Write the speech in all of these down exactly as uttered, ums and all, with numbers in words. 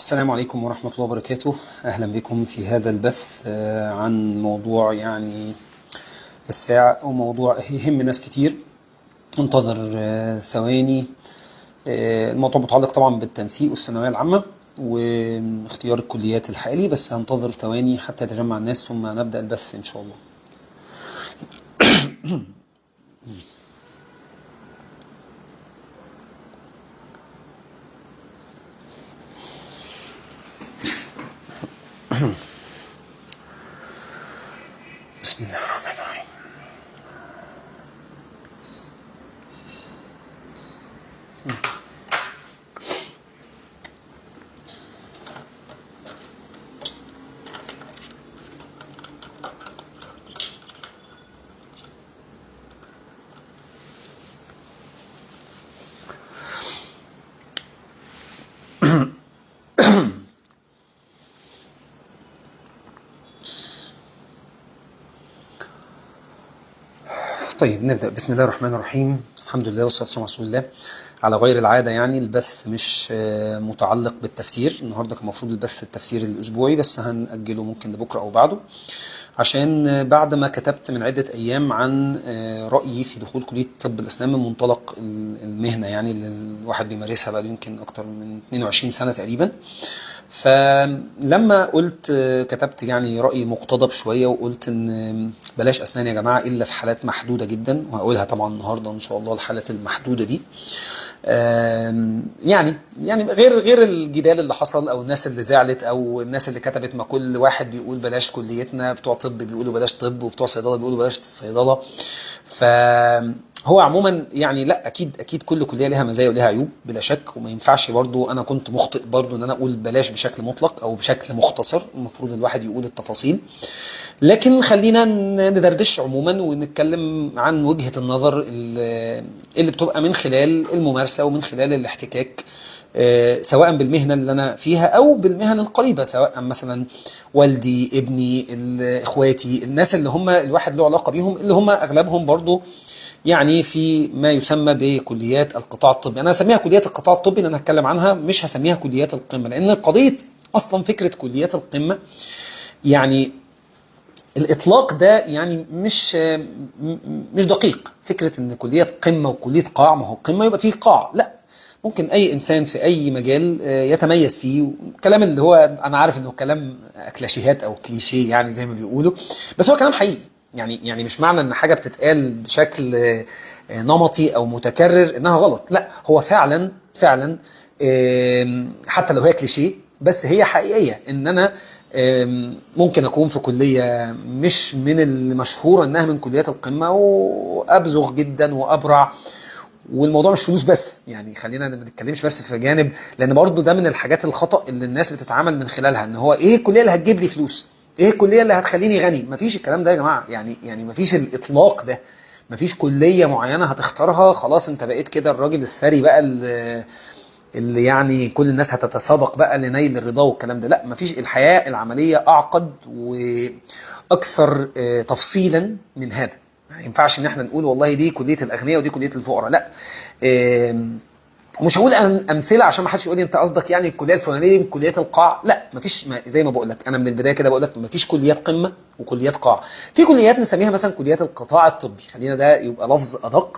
السلام عليكم ورحمة الله وبركاته. أهلا بكم في هذا البث عن موضوع يعني الساعة أو موضوع يهم ناس كتير. انتظر ثواني. الموضوع متعلق طبعا بالتنسيق والثانوية العامة واختيار الكليات الحالي، بس هنتظر ثواني حتى يتجمع الناس ثم نبدأ البث إن شاء الله. بسم الله الرحمن الرحيم. طيب نبدأ. بسم الله الرحمن الرحيم. الحمد لله والصلاة والسلام على رسول الله. على غير العادة يعني البث مش متعلق بالتفسير. النهاردة كان المفروض البث التفسير الأسبوعي، بس هنأجله ممكن لبكرة أو بعده، عشان بعد ما كتبت من عدة أيام عن رأيي في دخول كلية طب الأسنان من منطلق المهنة يعني اللي الواحد بيمارسها بقى يمكن أكتر من اثنين وعشرين سنة تقريبا. فلما قلت كتبت يعني رأيي مقتضب شوية، وقلت ان بلاش أسنان يا جماعة إلا في حالات محدودة جدا، وهقولها طبعا النهاردة إن شاء الله الحالات المحدودة دي. يعني يعني غير غير الجدال اللي حصل او الناس اللي زعلت او الناس اللي كتبت، ما كل واحد بيقول بلاش كليتنا، بتوع طب بيقولوا بلاش طب وبتوع صيدله بيقولوا بلاش صيدله. فهو عموما يعني لا، اكيد اكيد كل كليه لها مزايا ولها عيوب بلا شك، وما ينفعش برضو انا كنت مخطئ برضو ان انا اقول بلاش بشكل مطلق او بشكل مختصر. المفروض الواحد يقول التفاصيل، لكن خلينا ندردش عموما ونتكلم عن وجهة النظر اللي بتبقى من خلال الممارسة ومن خلال الاحتكاك، سواء بالمهنة اللي أنا فيها أو بالمهن القريبة، سواء مثلا والدي، ابني، إخواتي، الناس اللي هم الواحد له علاقة بيهم، اللي هم أغلبهم برضو يعني في ما يسمى بكليات القطاع الطبي. أنا هسميها كليات القطاع الطبي لأن أنا هتكلم عنها، مش هسميها كليات القمة، لأن قضية أصلا فكرة كليات القمة يعني الإطلاق ده يعني مش مش دقيق. فكرة إن كلية قمة وكلية قاع، ما هو قمة يبقى فيه قاع، لا، ممكن أي إنسان في أي مجال يتميز فيه. كلام اللي هو أنا عارف إنه كلام كلاشيهات أو كليشيه يعني زي ما بيقولوا، بس هو كلام حقيقي. يعني يعني مش معنى إن حاجة بتتقال بشكل نمطي أو متكرر إنها غلط، لا، هو فعلا فعلا حتى لو هي كليشيه بس هي حقيقية. إن أنا ممكن أكون في كلية مش من المشهورة إنها من كليات القمة وأبزغ جدا وأبرع، والموضوع مش فلوس بس. يعني خلينا ما نتكلمش بس في جانب، لأن برضو ده من الحاجات الخطأ اللي الناس بتتعامل من خلالها، إن هو إيه الكلية اللي هتجيب لي فلوس، إيه الكلية اللي هتخليني غني. مفيش الكلام ده يا جماعة، يعني يعني مفيش الإطلاق ده. مفيش كلية معينة هتختارها خلاص أنت بقيت كده الراجل الثري بقى اللي يعني كل الناس هتتسابق بقى لنيل الرضا والكلام ده. لا، مفيش. الحياة العملية أعقد وأكثر تفصيلا من هذا. ما ينفعش ان احنا نقول والله دي كلية الأغنياء ودي كلية الفقراء، لا. مش هقول امثله عشان ما حدش يقول لي انت قصدك يعني الكليه الفلانيه دي من كليات القاع، لا، مفيش. ما زي ما بقول لك انا من البدايه كده بقول لك مفيش كليات قمه وكليات قاع. في كليات نسميها مثلا كليات القطاع الطبي، خلينا ده يبقى لفظ ادق.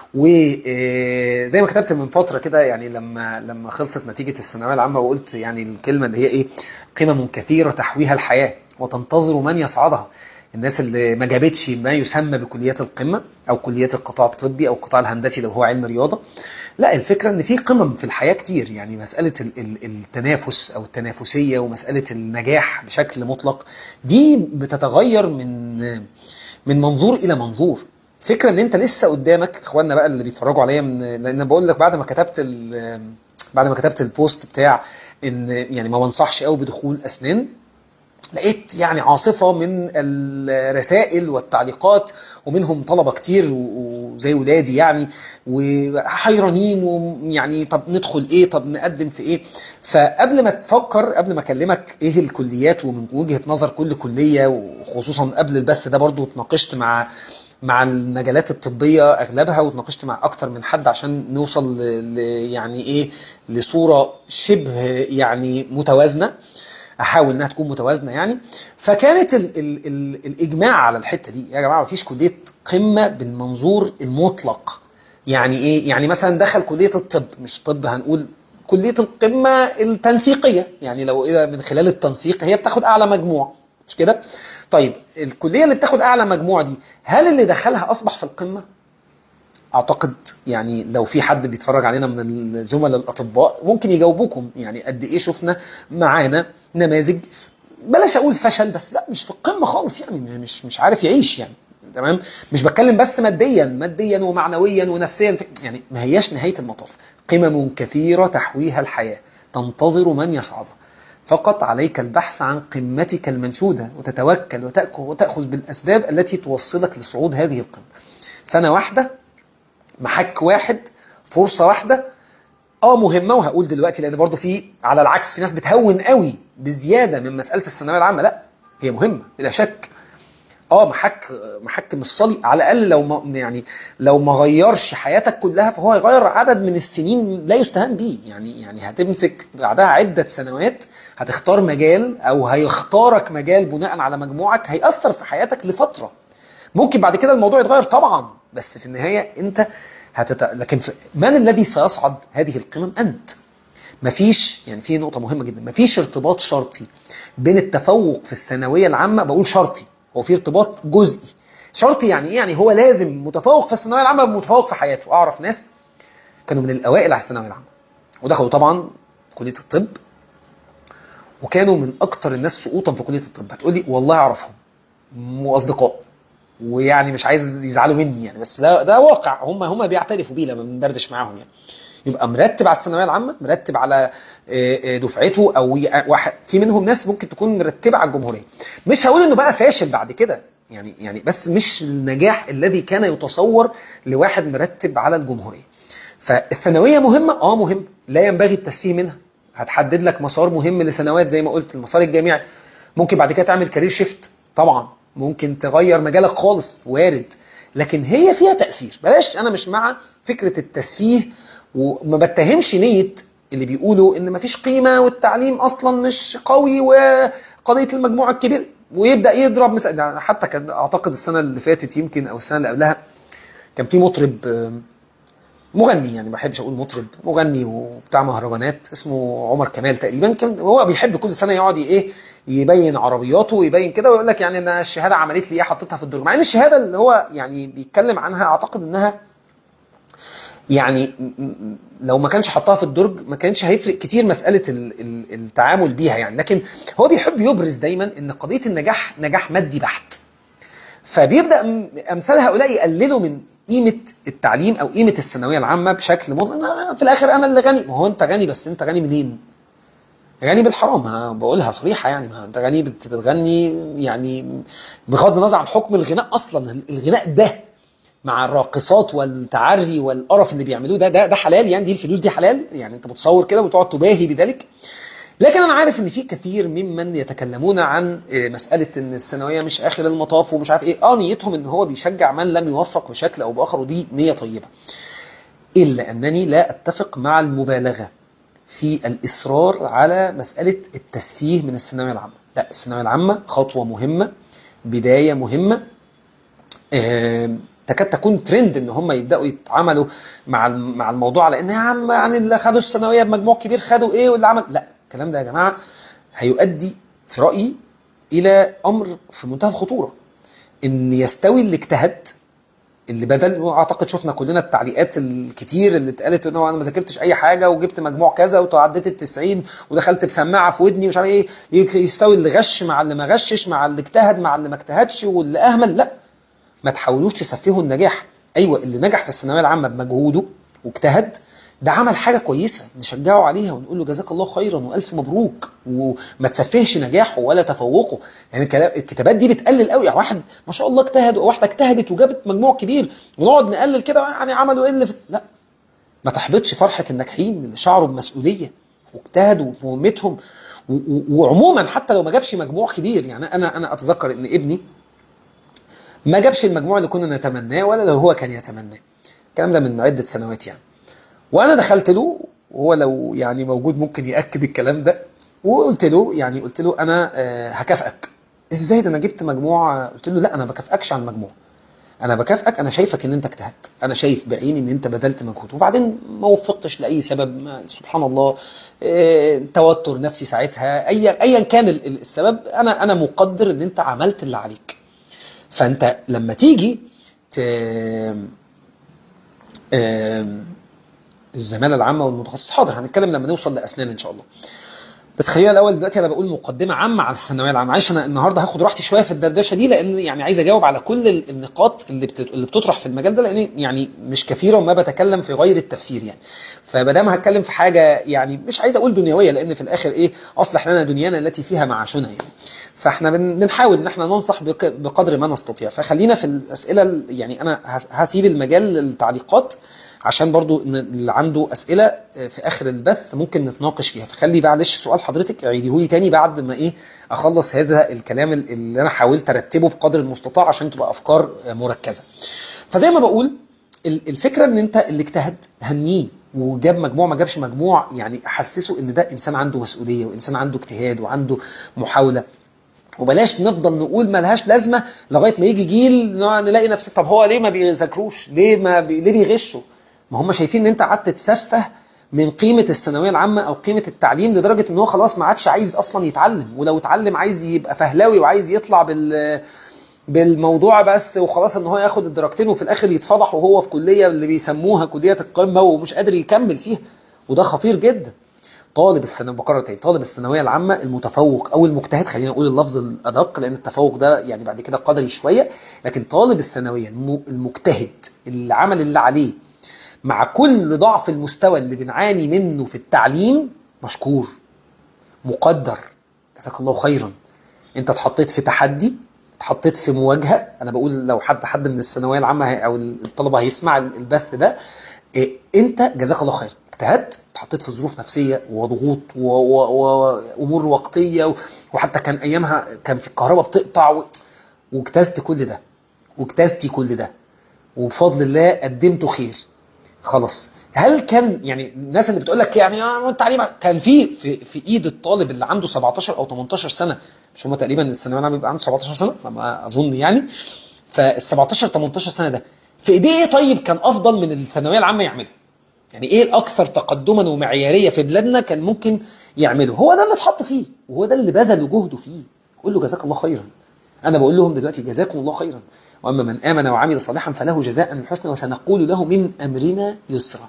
وزي ما كتبت من فتره كده يعني لما لما خلصت نتيجه الثانويه العامه، وقلت يعني الكلمه اللي هي ايه، قمم كثيره تحويها الحياه وتنتظر من يصعدها. الناس اللي ما جابتش ما يسمى بكليات القمه او كليات القطاع الطبي او القطاع الهندسي لو هو علم رياضه، لا، الفكرة ان في قمم في الحياة كتير. يعني مسألة التنافس او التنافسية ومسألة النجاح بشكل مطلق دي بتتغير من من منظور الى منظور. فكرة ان انت لسه قدامك اخواننا بقى اللي بيتفرجوا عليا، من لان بقول لك بعد ما كتبت بعد ما كتبت البوست بتاع ان يعني ما بنصحش قوي بدخول اسنان، لقيت يعني عاصفة من الرسائل والتعليقات، ومنهم طلبة كتير وزي ولادي يعني وحيرانين، ويعني طب ندخل ايه، طب نقدم في ايه. فقبل ما تفكر، قبل ما اكلمك ايه الكليات ومن وجهة نظر كل كلية، وخصوصا قبل البث ده برضو اتناقشت مع مع المجالات الطبية أغلبها، واتناقشت مع أكتر من حد عشان نوصل ل يعني إيه لصورة شبه يعني متوازنة، أحاول إنها تكون متوازنة يعني. فكانت ال ال ال الإجماع على الحتة دي، يا جماعة مفيش كلية قمة بالمنظور المطلق. يعني إيه؟ يعني مثلا دخل كلية الطب، مش طب، هنقول كلية القمة التنسيقية، يعني لو إذا من خلال التنسيق هي بتاخد أعلى مجموع، مش كده؟ طيب الكلية اللي بتاخد أعلى مجموع دي، هل اللي دخلها أصبح في القمة؟ أعتقد يعني لو في حد بيتفرج علينا من الزملاء الأطباء ممكن يجاوبوكم، يعني قد إيه شفنا معانا نماذج، بلاش أقول فشل، بس لا مش في القمة خالص، يعني مش مش عارف يعيش يعني. تمام. مش بتكلم بس ماديا ماديا ومعنويا ونفسيا، يعني ما هياش نهاية المطاف. قمم كثيرة تحويها الحياة تنتظر من يصعدها، فقط عليك البحث عن قمتك المنشودة، وتتوكل وتأخذ بالأسباب التي توصلك لصعود هذه القمة. سنة واحدة، محك واحد، فرصة واحدة، اه مهمة. وهقول دلوقتي لأن برضو في على العكس في ناس بتهون قوي بزيادة من مسألة الثانوية العامة، لا هي مهمة بلا شك. اه محك محك مفصلي على الاقل، لو ما يعني لو ما غيرش حياتك كلها فهو هيغير عدد من السنين لا يستهان به. يعني يعني هتمسك بعدها عده سنوات، هتختار مجال او هيختارك مجال بناء على مجموعك هيأثر في حياتك لفتره. ممكن بعد كده الموضوع يتغير طبعا، بس في النهايه انت هتت... لكن في... من الذي سيصعد هذه القمم؟ انت. مفيش، يعني في نقطة مهمة جدا، مفيش ارتباط شرطي بين التفوق في الثانوية العامة. بقول شرطي، هو في ارتباط جزئي. شرطي يعني ايه؟ يعني هو لازم متفوق في الثانوية العامة متفوق في حياته. اعرف ناس كانوا من الاوائل على الثانوية العامة ودخلوا طبعا كلية الطب، وكانوا من اكتر الناس سقوطا في كلية الطب. هتقولي والله اعرفهم واصدقاء، ويعني مش عايز يزعلوا مني يعني، بس ده ده واقع، هم هم بيعترفوا بيه لما بندردش معاهم يعني. يبقى مرتب على الثانويه العامه، مرتب على دفعته، او واحد في منهم ناس ممكن تكون مرتبه على الجمهوريه. مش هقول انه بقى فاشل بعد كده يعني، يعني بس مش النجاح الذي كان يتصور لواحد مرتب على الجمهوريه. فالثانويه مهمه، اه مهم، لا ينبغي التسفيه منها. هتحدد لك مسار مهم لسنوات زي ما قلت، المسار الجامعي. ممكن بعد كده تعمل كارير شيفت، طبعا ممكن تغير مجالك خالص، وارد. لكن هي فيها تأثير. بلاش، انا مش مع فكرة التسفيه، وما بتهمش نية اللي بيقولوا ان مفيش قيمة والتعليم اصلا مش قوي وقضية المجموعة الكبير، ويبدأ يضرب مثلا. حتى كان اعتقد السنة اللي فاتت يمكن او السنة اللي قبلها كان في مطرب مغني، يعني ما بحبش اقول مطرب، مغني وبتاع مهرجانات اسمه عمر كمال تقريبا، كان هو بيحب كل سنه يقعد ايه يبين عربياته ويبين كده ويقول لك يعني انا الشهاده عملت لي ايه، حطيتها في الدرج. مع ان الشهاده اللي هو يعني بيتكلم عنها اعتقد انها يعني لو ما كانش حطها في الدرج ما كانش هيفرق كتير مساله التعامل بيها يعني. لكن هو بيحب يبرز دايما ان قضيه النجاح نجاح مادي بحت، فبيبدا امثال هؤلاء يقللوا من قيمه التعليم او قيمه الثانويه العامه بشكل مضمن. في الاخر انا اللي غني. ما هو انت غني، بس انت غني منين؟ غني بالحرام، بقولها صريحه يعني. ما انت غني بتغني يعني بغض النظر عن حكم الغناء اصلا. الغناء ده مع الراقصات والتعري والقرف اللي بيعملوه ده ده ده حلال يعني؟ دي الفلوس دي حلال يعني؟ انت متصور كده وتقعد تباهي بذلك؟ لكن انا عارف ان في كثير ممن يتكلمون عن مساله ان الثانويه مش اخر المطاف ومش عارف ايه. اه نيتهم ان هو بيشجع من لم يوفق بشكل او باخر، ودي نيه طيبه، الا انني لا اتفق مع المبالغه في الاصرار على مساله التسفيه من الثانويه العامه. لا، الثانويه العامه خطوه مهمه، بدايه مهمه. آه تكاد تكون ترند ان هم يبداوا يتعاملوا مع مع الموضوع على ان يا عم يعني اللي خدوا الثانويه بمجموع كبير خدوا ايه، واللي عمل لا. الكلام ده يا جماعه هيؤدي في رايي الى امر في منتهى الخطوره، ان يستوي اللي اجتهد، اللي بدل. واعتقد شفنا كلنا التعليقات الكتير اللي اتقالت ان هو انا ما ذاكرتش اي حاجه وجبت مجموع كذا وتعديت التسعين ودخلت بسماعه في ودني ومش عارف ايه. يستوي اللي غش مع اللي ما غشش، مع اللي اجتهد مع اللي ما اجتهدش، واللي اهمل. لا، ما تحاولوش تسفهوا النجاح. ايوه، اللي نجح في الثانويه العامه بمجهوده واجتهد ده عمل حاجه كويسه نشجعه عليها ونقول له جزاك الله خيرا والف مبروك، وما تسفهش نجاحه ولا تفوقه. يعني الكتابات دي بتقلل قوي. يعني واحد ما شاء الله اجتهد وواحده اجتهدت وجابت مجموع كبير ونقعد نقلل كده يعني عملوا ايه اللي في... لا، ما تحبطش فرحه الناجحين اللي شعروا بمسؤوليه واجتهدوا في مهمتهم. وعموما حتى لو ما جابش مجموع كبير، يعني انا انا اتذكر ان ابني ما جابش المجموع اللي كنا نتمناه ولا لو هو كان يتمناه. الكلام ده من عدة سنوات يعني. وانا دخلت له، وهو لو يعني موجود ممكن يأكد الكلام ده، وقلت له يعني قلت له انا آه، هكافئك. ازاي ده انا جبت مجموع؟ قلت له لا، انا بكافئكش على المجموع، انا بكافئك، انا شايفك ان انت اجتهدت، انا شايف بعيني ان انت بذلت مجهود، وبعدين ما وفقتش لاي سبب، ما سبحان الله، آه، توتر نفسي ساعتها، ايا ايا كان ال- ال- السبب، انا انا مقدر ان انت عملت اللي عليك. فانت لما تيجي ت... آم، الزمالة العامة والمتخصص، حاضر هنتكلم لما نوصل لأسنان إن شاء الله. بس خلينا الأول دلوقتي أنا بقول مقدمة عامة على الثانوية العامة. معلش أنا النهاردة هاخد راحتي شوية في الدردشة دي، لأن يعني عايز أجاوب على كل ال- النقاط اللي بت- اللي بتطرح في المجال ده، لأن يعني مش كثيرة وما بتكلم في غير التفسير يعني. فمادام هتكلم في حاجة يعني مش عايز أقول دنيوية، لأن في الآخر إيه، أصلح لنا دنيانا التي فيها معاشنا يعني. فإحنا بن- بنحاول إن إحنا ننصح بق- بقدر ما نستطيع. فخلينا في الأسئلة ال- يعني أنا هس- هسيب المجال للتعليقات، عشان برضو إن اللي عنده أسئلة في آخر البث ممكن نتناقش فيها. فخلي بعدش سؤال حضرتك اعيديهولي تاني بعد ما إيه أخلص هذا الكلام اللي أنا حاولت أرتبه بقدر المستطاع عشان تبقى أفكار مركزة. فزي ما بقول، ال- الفكرة إن أنت اللي اجتهد هنيه، وجاب مجموع ما جابش مجموع يعني حسسه إن ده إنسان عنده مسؤولية، وإنسان عنده اجتهاد وعنده محاولة. وبلاش نفضل نقول ملهاش لازمة لغاية ما يجي جيل نلاقي نفسك طب هو ليه ما بيذاكروش، ليه ما بي... ليه بيغشوا؟ ما هم شايفين ان انت قعدت تسفه من قيمة الثانوية العامة او قيمة التعليم لدرجة ان هو خلاص ما عادش عايز اصلا يتعلم، ولو اتعلم عايز يبقى فهلاوي وعايز يطلع بال بالموضوع بس وخلاص، ان هو ياخد الدرجتين وفي الاخر يتفضح وهو في كلية اللي بيسموها كلية القمة ومش قادر يكمل فيها. وده خطير جدا. طالب الثانويه، بكرر تاني، طالب الثانويه العامه المتفوق او المجتهد، خلينا نقول اللفظ الادق لان التفوق ده يعني بعد كده قدري شويه، لكن طالب الثانويه الم- المجتهد اللي عمل اللي عليه مع كل ضعف المستوى اللي بنعاني منه في التعليم، مشكور، مقدر، جزاك الله خيرا. انت اتحطيت في تحدي، اتحطيت في مواجهه. انا بقول لو حد حد من الثانويه العامه هي- او الطلبه هيسمع البث ده، إيه، انت جزاك الله خير اجتهدت، اتحطيت في ظروف نفسيه وضغوط و- و- وامور وقتيه و- وحتى كان ايامها كان في الكهرباء بتقطع و- واجتزت كل ده، واجتزتي كل ده، وبفضل الله قدمته خير. خلاص، هل كان يعني الناس اللي بتقول لك يعني اه التعليم كان في في في ايد الطالب اللي عنده سبعتاشر او تمنتاشر سنه، مش هم تقريبا الثانويه العامه بيبقى عنده سبعتاشر سنه لما اظن يعني، فال سبعتاشر تمنتاشر سنه ده في ايديه ايه طيب كان افضل من الثانويه العامه يعمله؟ يعني ايه الاكثر تقدما ومعياريه في بلادنا كان ممكن يعمله؟ هو ده اللي اتحط فيه، وهو ده اللي بذل جهده فيه. قول له جزاك الله خيرا. انا بقول لهم دلوقتي جزاكم الله خيرا، واما من امن وعمل صالحا فله جزاء الحسنى وسنقول له من امرنا يسرا.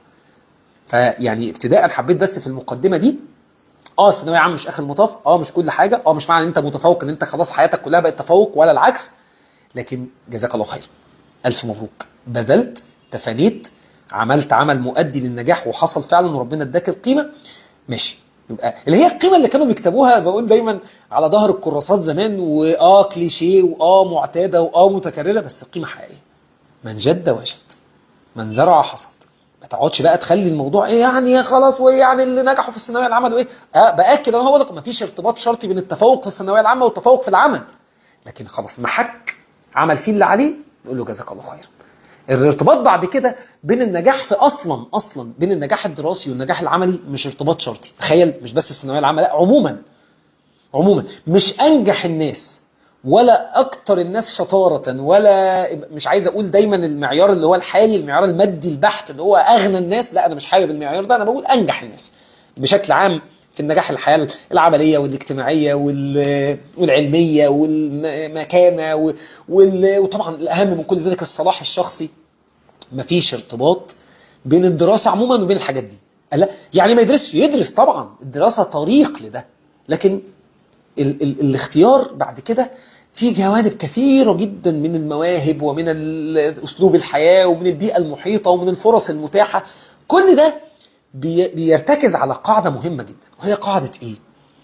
فيعني ابتداء حبيت بس في المقدمه دي، اه الثانويه عامه مش اخر المطاف، اه مش كل حاجه، اه مش معنى ان انت متفوق ان انت خلاص حياتك كلها بقت تفوق ولا العكس، لكن جزاك الله خير، الف مبروك، بذلت، تفانيت، عملت عمل مؤدي للنجاح وحصل فعلا وربنا اداك القيمه. ماشي، يبقى اللي هي القيمه اللي كانوا بيكتبوها بقول دايما على ظهر الكراسات زمان، واه كليشيه واه معتاده واه متكرره، بس القيمه حقيقيه. من جد وجد، من زرع حصد. ما تقعدش بقى تخلي الموضوع ايه يعني خلاص، وايه يعني اللي نجحوا في الثانويه العامه وايه، اه باكد انا هو لكم ما فيش ارتباط شرطي بين التفوق في الثانويه العامه والتفوق في العمل، لكن خلاص محك عمل فيه اللي عليه، نقول له جزاك الله خير. الارتباط بعد كده بين النجاح في اصلا اصلا بين النجاح الدراسي والنجاح العملي مش ارتباط شرطي. تخيل، مش بس الثانويه العامه، لا عموما، عموما مش انجح الناس ولا اكتر الناس شطاره، ولا مش عايز اقول دايما المعيار اللي هو الحالي المعيار المادي البحت اللي هو اغنى الناس، لا انا مش حابب المعيار ده، انا بقول انجح الناس بشكل عام في النجاح، الحياه العمليه والاجتماعيه وال- والعلميه والمكانه وال- وطبعا الاهم من كل ذلك الصلاح الشخصي. مفيش ارتباط بين الدراسة عموما وبين الحاجات دي. لا يعني ما يدرسش، يدرس طبعا، الدراسة طريق لده، لكن ال ال الاختيار بعد كده في جوانب كثيرة جدا من المواهب ومن أسلوب الحياة ومن البيئة المحيطة ومن الفرص المتاحة. كل ده بي بيرتكز على قاعدة مهمة جدا، وهي قاعدة ايه؟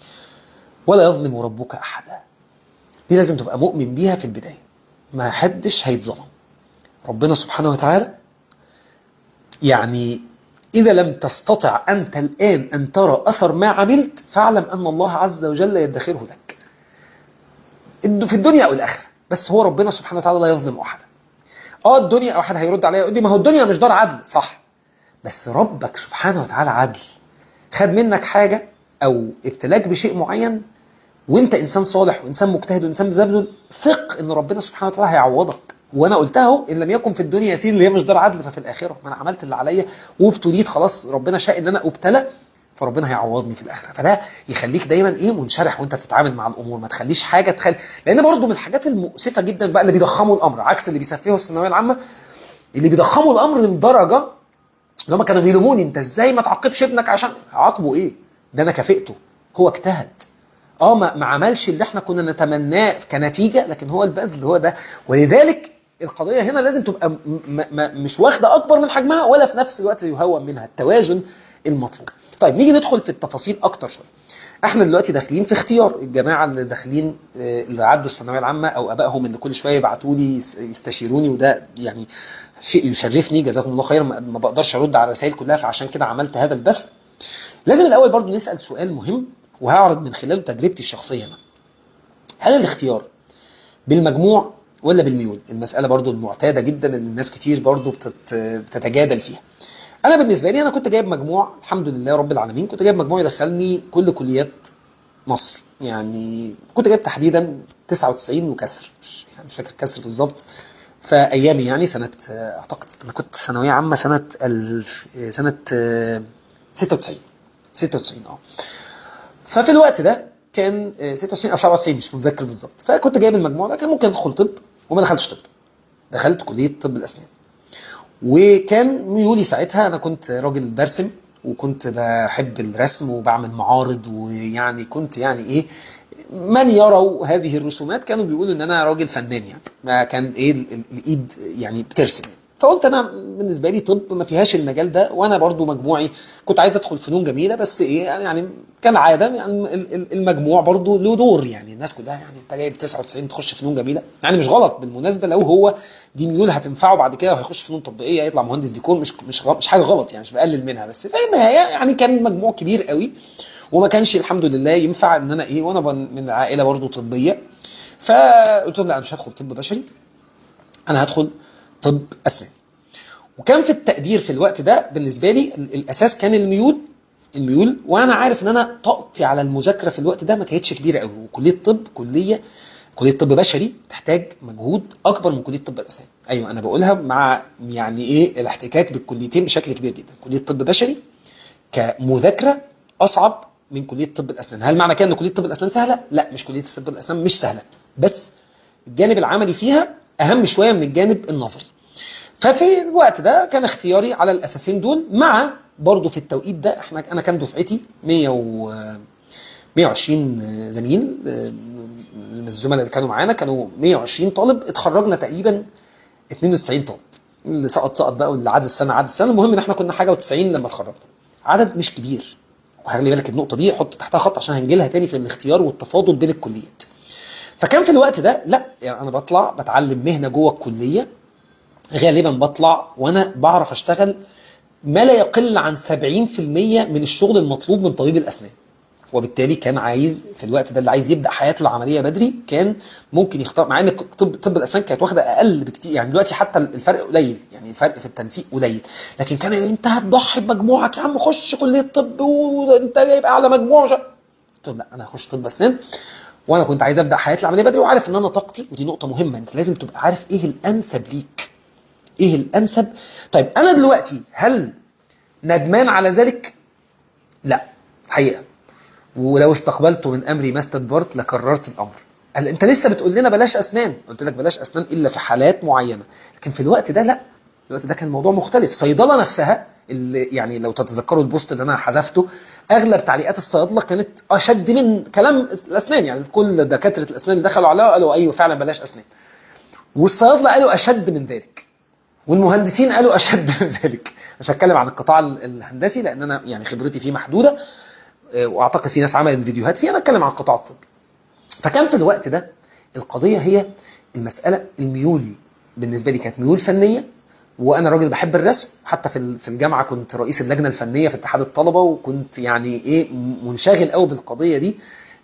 ولا يظلم ربك أحدا. دي لازم تبقى مؤمن بيها في البداية، ما حدش هيتظلم. ربنا سبحانه وتعالى يعني إذا لم تستطع أنت الآن أن ترى أثر ما عملت، فاعلم أن الله عز وجل يدخره لك في الدنيا أو الآخرة. بس هو ربنا سبحانه وتعالى لا يظلم احدا. اه الدنيا، او حد هيرد عليا يقول لي ما هو الدنيا مش دار عدل، صح، بس ربك سبحانه وتعالى عدل. خد منك حاجه او ابتلاك بشيء معين وانت انسان صالح وانسان مجتهد وانسان بذل، ثق ان ربنا سبحانه وتعالى هيعوضك. وانا قلتها اهو، ان لم يكن في الدنيا يسير اللي هي مش دار عدل ففي الاخره، ما انا عملت اللي عليا وابتليت خلاص، ربنا شاء ان انا ابتلى فربنا هيعوضني في الاخره. فده يخليك دايما ايه منشرح وانت بتتعامل مع الامور، ما تخليش حاجه تخلي، لان برضه من الحاجات المؤسفه جدا بقى اللي بيضخموا الامر عكس اللي بيسفهوا الثانويه العامه، اللي بيضخموا الامر لدرجه ان هم كانوا بيلوموني انت ازاي ما تعاقبش ابنك، عشان عاقبه ايه؟ ده انا كافئته، هو اجتهد، اه ما, ما عملش اللي احنا كنا نتمناه كنتيجه، لكن هو البذل هو ده. ولذلك القضيه هنا لازم تبقى م م مش واخده اكبر من حجمها ولا في نفس الوقت يهون منها، التوازن المطلوب. طيب نيجي ندخل في التفاصيل اكتر شويه. احنا دلوقتي داخلين في اختيار، الجماعه اللي داخلين اللي عدوا الثانويه العامه او ابائهم اللي كل شويه يبعتوا لي يستشيروني، وده يعني شيء يشرفني جزاكم الله خير، ما بقدرش ارد على الرسائل كلها فعشان كده عملت هذا البث. لازم الاول برضو نسال سؤال مهم وهعرض من خلاله تجربتي الشخصيه هنا. هل الاختيار بالمجموع ولا بالميول؟ المساله برضو المعتاده جدا اللي الناس كتير برضو بتتجادل فيها. انا بالنسبه لي انا كنت جايب مجموع الحمد لله رب العالمين، كنت جايب مجموع يدخلني كل كليات مصر، يعني كنت جايب تحديدا تسعة وتسعين وكسر، مش يعني مش فاكر كسر بالظبط، فايامي يعني سنه اعتقد انا كنت ثانويه عامه سنه الف سنه ستة وتسعين ستة وتسعين اه ففي الوقت ده كان ستة وتسعين او سبعة وتسعين مش متذكر بالظبط، فكنت جايب المجموع ده كان ممكن ادخل طب وما دخلتش طب، دخلت كليه طب الاسنان. وكان ميولي ساعتها انا كنت راجل برسم وكنت بحب الرسم وبعمل معارض، ويعني كنت يعني ايه من يروا هذه الرسومات كانوا بيقولوا ان انا راجل فنان، يعني ما كان ايه الايد يعني بترسم. فقلت انا بالنسبه لي طب ما فيهاش المجال ده، وانا برضو مجموعي كنت عايز ادخل فنون جميله، بس ايه يعني كان عاده يعني المجموع برضو له دور، يعني الناس كلها يعني انت جايب تسعة وتسعين تخش فنون جميله، يعني مش غلط بالمناسبه لو هو دي ميول هتنفعه بعد كده وهيخش فنون تطبيقيه يطلع مهندس ديكور، مش مش مش حاجه غلط يعني، مش بقلل منها، بس في النهايه يعني كان مجموع كبير قوي وما كانش الحمد لله ينفع ان انا ايه، وانا من عائله برضو طبيه، فقلت لهم لا انا مش هدخل طب بشري، انا هدخل طب اسنان. وكان في التقدير في الوقت ده بالنسبه لي الاساس كان الميول الميول وانا عارف ان انا طاقتي على المذاكره في الوقت ده ما كانتش كبيره قوي، وكليه طب كليه كليه طب بشري تحتاج مجهود اكبر من كليه طب الاسنان. ايوه انا بقولها مع يعني ايه الاحتكاك بالكليتين بشكل كبير جدا. كليه طب بشري كمذاكره اصعب من كليه طب الاسنان. هل معنى كده ان كليه طب الاسنان سهله؟ لا، مش كليه طب الاسنان مش سهله، بس الجانب العملي فيها اهم شويه من الجانب النظري. ففي الوقت ده كان اختياري على الاساسين دول، مع برضو في التوقيت ده احنا انا كان دفعتي مية وعشرين زميل من الزملاء اللي كانوا معانا، كانوا مية وعشرين طالب، اتخرجنا تقريبا اتنين وتسعين طالب، اللي سقط سقط بقى واللي عاد السنه عاد السنه، المهم ان احنا كنا حاجه و90 لما اتخرجنا، عدد مش كبير. وخلي بالك النقطه دي حط تحتها خط عشان هنجي لها تاني في الاختيار والتفاضل بين الكليات. فكان في الوقت ده لا يعني انا بطلع بتعلم مهنه جوه الكليه، غالبا بطلع وانا بعرف اشتغل ما لا يقل عن سبعين في المية من الشغل المطلوب من طبيب الاسنان. وبالتالي كان عايز في الوقت ده اللي عايز يبدا حياته العمليه بدري كان ممكن يختار، مع ان طب طب الاسنان كانت واخده اقل بكتير، يعني دلوقتي حتى الفرق قليل، يعني الفرق في التنسيق قليل، لكن كان انت هتضحي بمجموعك يا عم خش كليه طب وانت جايب اعلى مجموع. قلت له لا انا هخش طب اسنان، وانا كنت عايز ابدا حياتي العمليه بدري وعارف ان انا طاقتي، ودي نقطه مهمه انت لازم تبقى عارف ايه الانسب ليك، ايه الانسب. طيب انا دلوقتي هل ندمان على ذلك؟ لا الحقيقه، ولو استقبلت من امري ما استدبرت لكررت الامر. قال انت لسه بتقول لنا بلاش اسنان، قلت لك بلاش اسنان الا في حالات معينه، لكن في الوقت ده لا، الوقت ده كان الموضوع مختلف. صيدله نفسها اللي يعني لو تتذكروا البوست اللي انا حذفته، اغلب تعليقات الصيادله كانت اشد من كلام الاسنان، يعني كل دكاتره الاسنان اللي دخلوا عليها قالوا ايوه فعلا بلاش اسنان، والصيادله قالوا اشد من ذلك، والمهندسين قالوا اشد من ذلك. مش هتكلم عن القطاع الهندسي لان انا يعني خبرتي فيه محدوده، واعتقد في ناس عملت فيديوهات فيه، انا اتكلم عن القطاع الطبي. فكان في الوقت ده القضيه هي المساله الميولي بالنسبه لي كانت ميول فنيه، وانا راجل بحب الرسم، حتى في في الجامعه كنت رئيس اللجنه الفنيه في اتحاد الطلبه، وكنت يعني ايه منشغل قوي بالقضيه دي.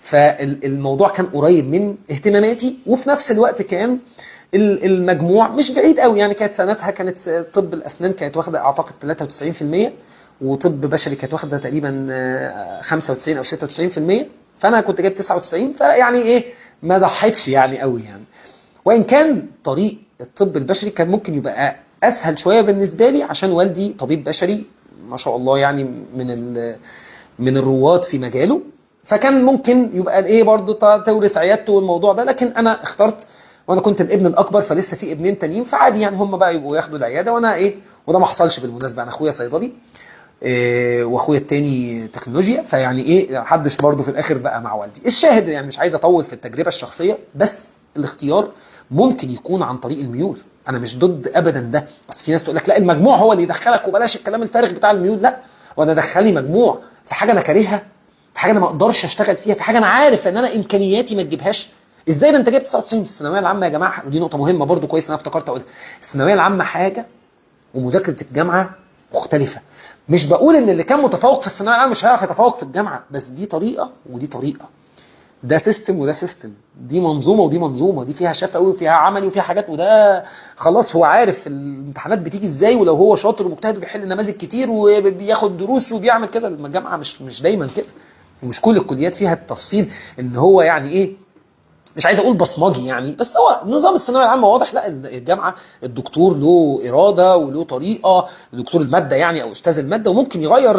فالموضوع كان قريب من اهتماماتي، وفي نفس الوقت كان المجموع مش بعيد قوي. يعني كانت سنتها كانت طب الأسنان كانت واخدة أعتقد ثلاثة وتسعين بالمية، وطب بشري كانت واخدة تقريبا خمسة وتسعين أو ستة وتسعين بالمية، فأنا كنت جايب تسعة وتسعين، فيعني إيه ما ضحيتش يعني قوي يعني. وإن كان طريق الطب البشري كان ممكن يبقى أسهل شوية بالنسبة لي عشان والدي طبيب بشري ما شاء الله، يعني من من الرواد في مجاله، فكان ممكن يبقى إيه برضه تورث عيادته والموضوع ده. لكن أنا اخترت، وانا كنت الابن الاكبر فلسه في ابنين تانيين، فعادي يعني هم بقى يبقوا ياخدوا العياده وانا ايه. وده ما حصلش بالمناسبه، انا اخويا صيدلي إيه واخويا التاني تكنولوجيا، فيعني ايه حدش برضه في الاخر بقى مع والدي. الشاهد يعني مش عايز اطول في التجربه الشخصيه، بس الاختيار ممكن يكون عن طريق الميول. انا مش ضد ابدا ده، بس في ناس تقول لك لا المجموع هو اللي يدخلك وبلاش الكلام الفارغ بتاع الميول. لا، وانا دخلني مجموع في حاجه انا كارهها، في حاجه انا ما اقدرش اشتغل فيها، في حاجه انا عارف ان انا امكانياتي ما تجيبهاش. ازاي ده انت جايب تسعة وتسعين في الثانويه العامه يا جماعه؟ ودي نقطه مهمه برضو كويس انا افتكرت اقولها. الثانويه العامه حاجه ومذاكره الجامعه مختلفه. مش بقول ان اللي كان متفوق في الثانويه العامه مش هيعرف يتفوق في الجامعه، بس دي طريقه ودي طريقه، ده سيستم وده سيستم، دي منظومه ودي منظومه، دي فيها شفوي وفيها عملي وفيها حاجات، وده خلاص هو عارف الامتحانات بتيجي ازاي، ولو هو شاطر ومجتهد وبيحل نماذج كتير وبياخد دروس وبيعمل كده. الجامعه مش مش دايما كده، ومش كل الكليات فيها التفصيل ان هو يعني ايه، مش عايز اقول بصمجي يعني، بس هو نظام الثانويه العامه واضح. لا الجامعه الدكتور له اراده وله طريقه، دكتور الماده يعني او استاذ الماده، وممكن يغير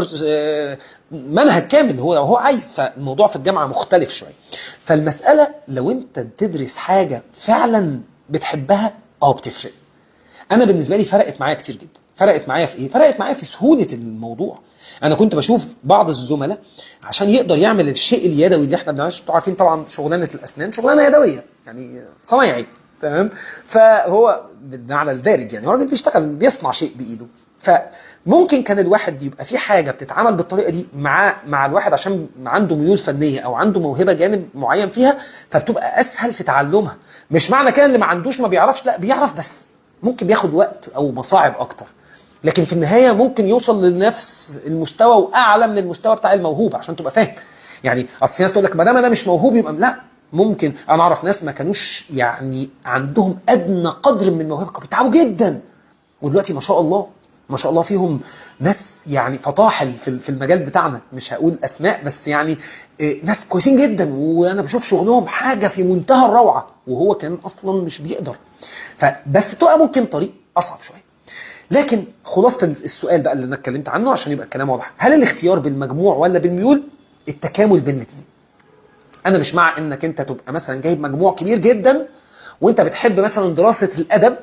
منهج كامل هو لو هو عايز. فالموضوع في الجامعه مختلف شويه. فالمساله لو انت بتدرس حاجه فعلا بتحبها اه بتفرق. انا بالنسبه لي فرقت معايا كتير جدا. فرقت معايا في ايه؟ فرقت معايا في سهوله الموضوع. انا كنت بشوف بعض الزملاء عشان يقدر يعمل الشيء اليدوي اللي احنا بنعمله، انتوا عارفين طبعا شغلانه الاسنان شغلانه يدويه يعني صنايعي، تمام؟ فهو على الدارج يعني راجل بيشتغل بيصنع شيء بايده. فممكن كان الواحد يبقى في حاجه بتتعمل بالطريقه دي مع مع الواحد عشان عنده ميول فنيه او عنده موهبه جانب معين فيها، فبتبقى اسهل في تعلمها. مش معنى كده اللي ما عندوش ما بيعرفش، لا بيعرف، بس ممكن بياخد وقت او مصاعب اكتر. لكن في النهايه ممكن يوصل لنفس المستوى واعلى من المستوى بتاع الموهوب، عشان تبقى فاهم. يعني اصل في ناس تقول لك ما دام انا مش موهوب يبقى لا. ممكن انا اعرف ناس ما كانوش يعني عندهم ادنى قدر من الموهبه، كانوا بيتعبوا جدا، ودلوقتي ما شاء الله ما شاء الله فيهم ناس يعني فطاحل في المجال بتاعنا. مش هقول اسماء بس يعني ناس كويسين جدا، وانا بشوف شغلهم حاجه في منتهى الروعه، وهو كان اصلا مش بيقدر. فبس تبقى ممكن طريق اصعب شويه. لكن خلاصه السؤال بقى اللي انا اتكلمت عنه عشان يبقى الكلام واضح، هل الاختيار بالمجموع ولا بالميول؟ التكامل بين الاثنين. انا مش مع انك انت تبقى مثلا جايب مجموع كبير جدا وانت بتحب مثلا دراسه الادب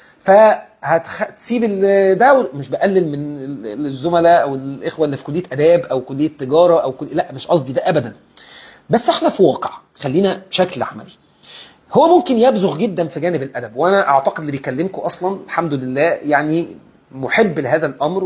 فهتسيب ده. مش بقلل من الزملاء او الاخوه اللي في كليه اداب او كليه تجاره او كل... لا مش قصدي ده ابدا، بس احنا في واقع خلينا بشكل عملي. هو ممكن يبزغ جدا في جانب الادب، وانا اعتقد اللي بيكلمكم اصلا الحمد لله يعني محب لهذا الامر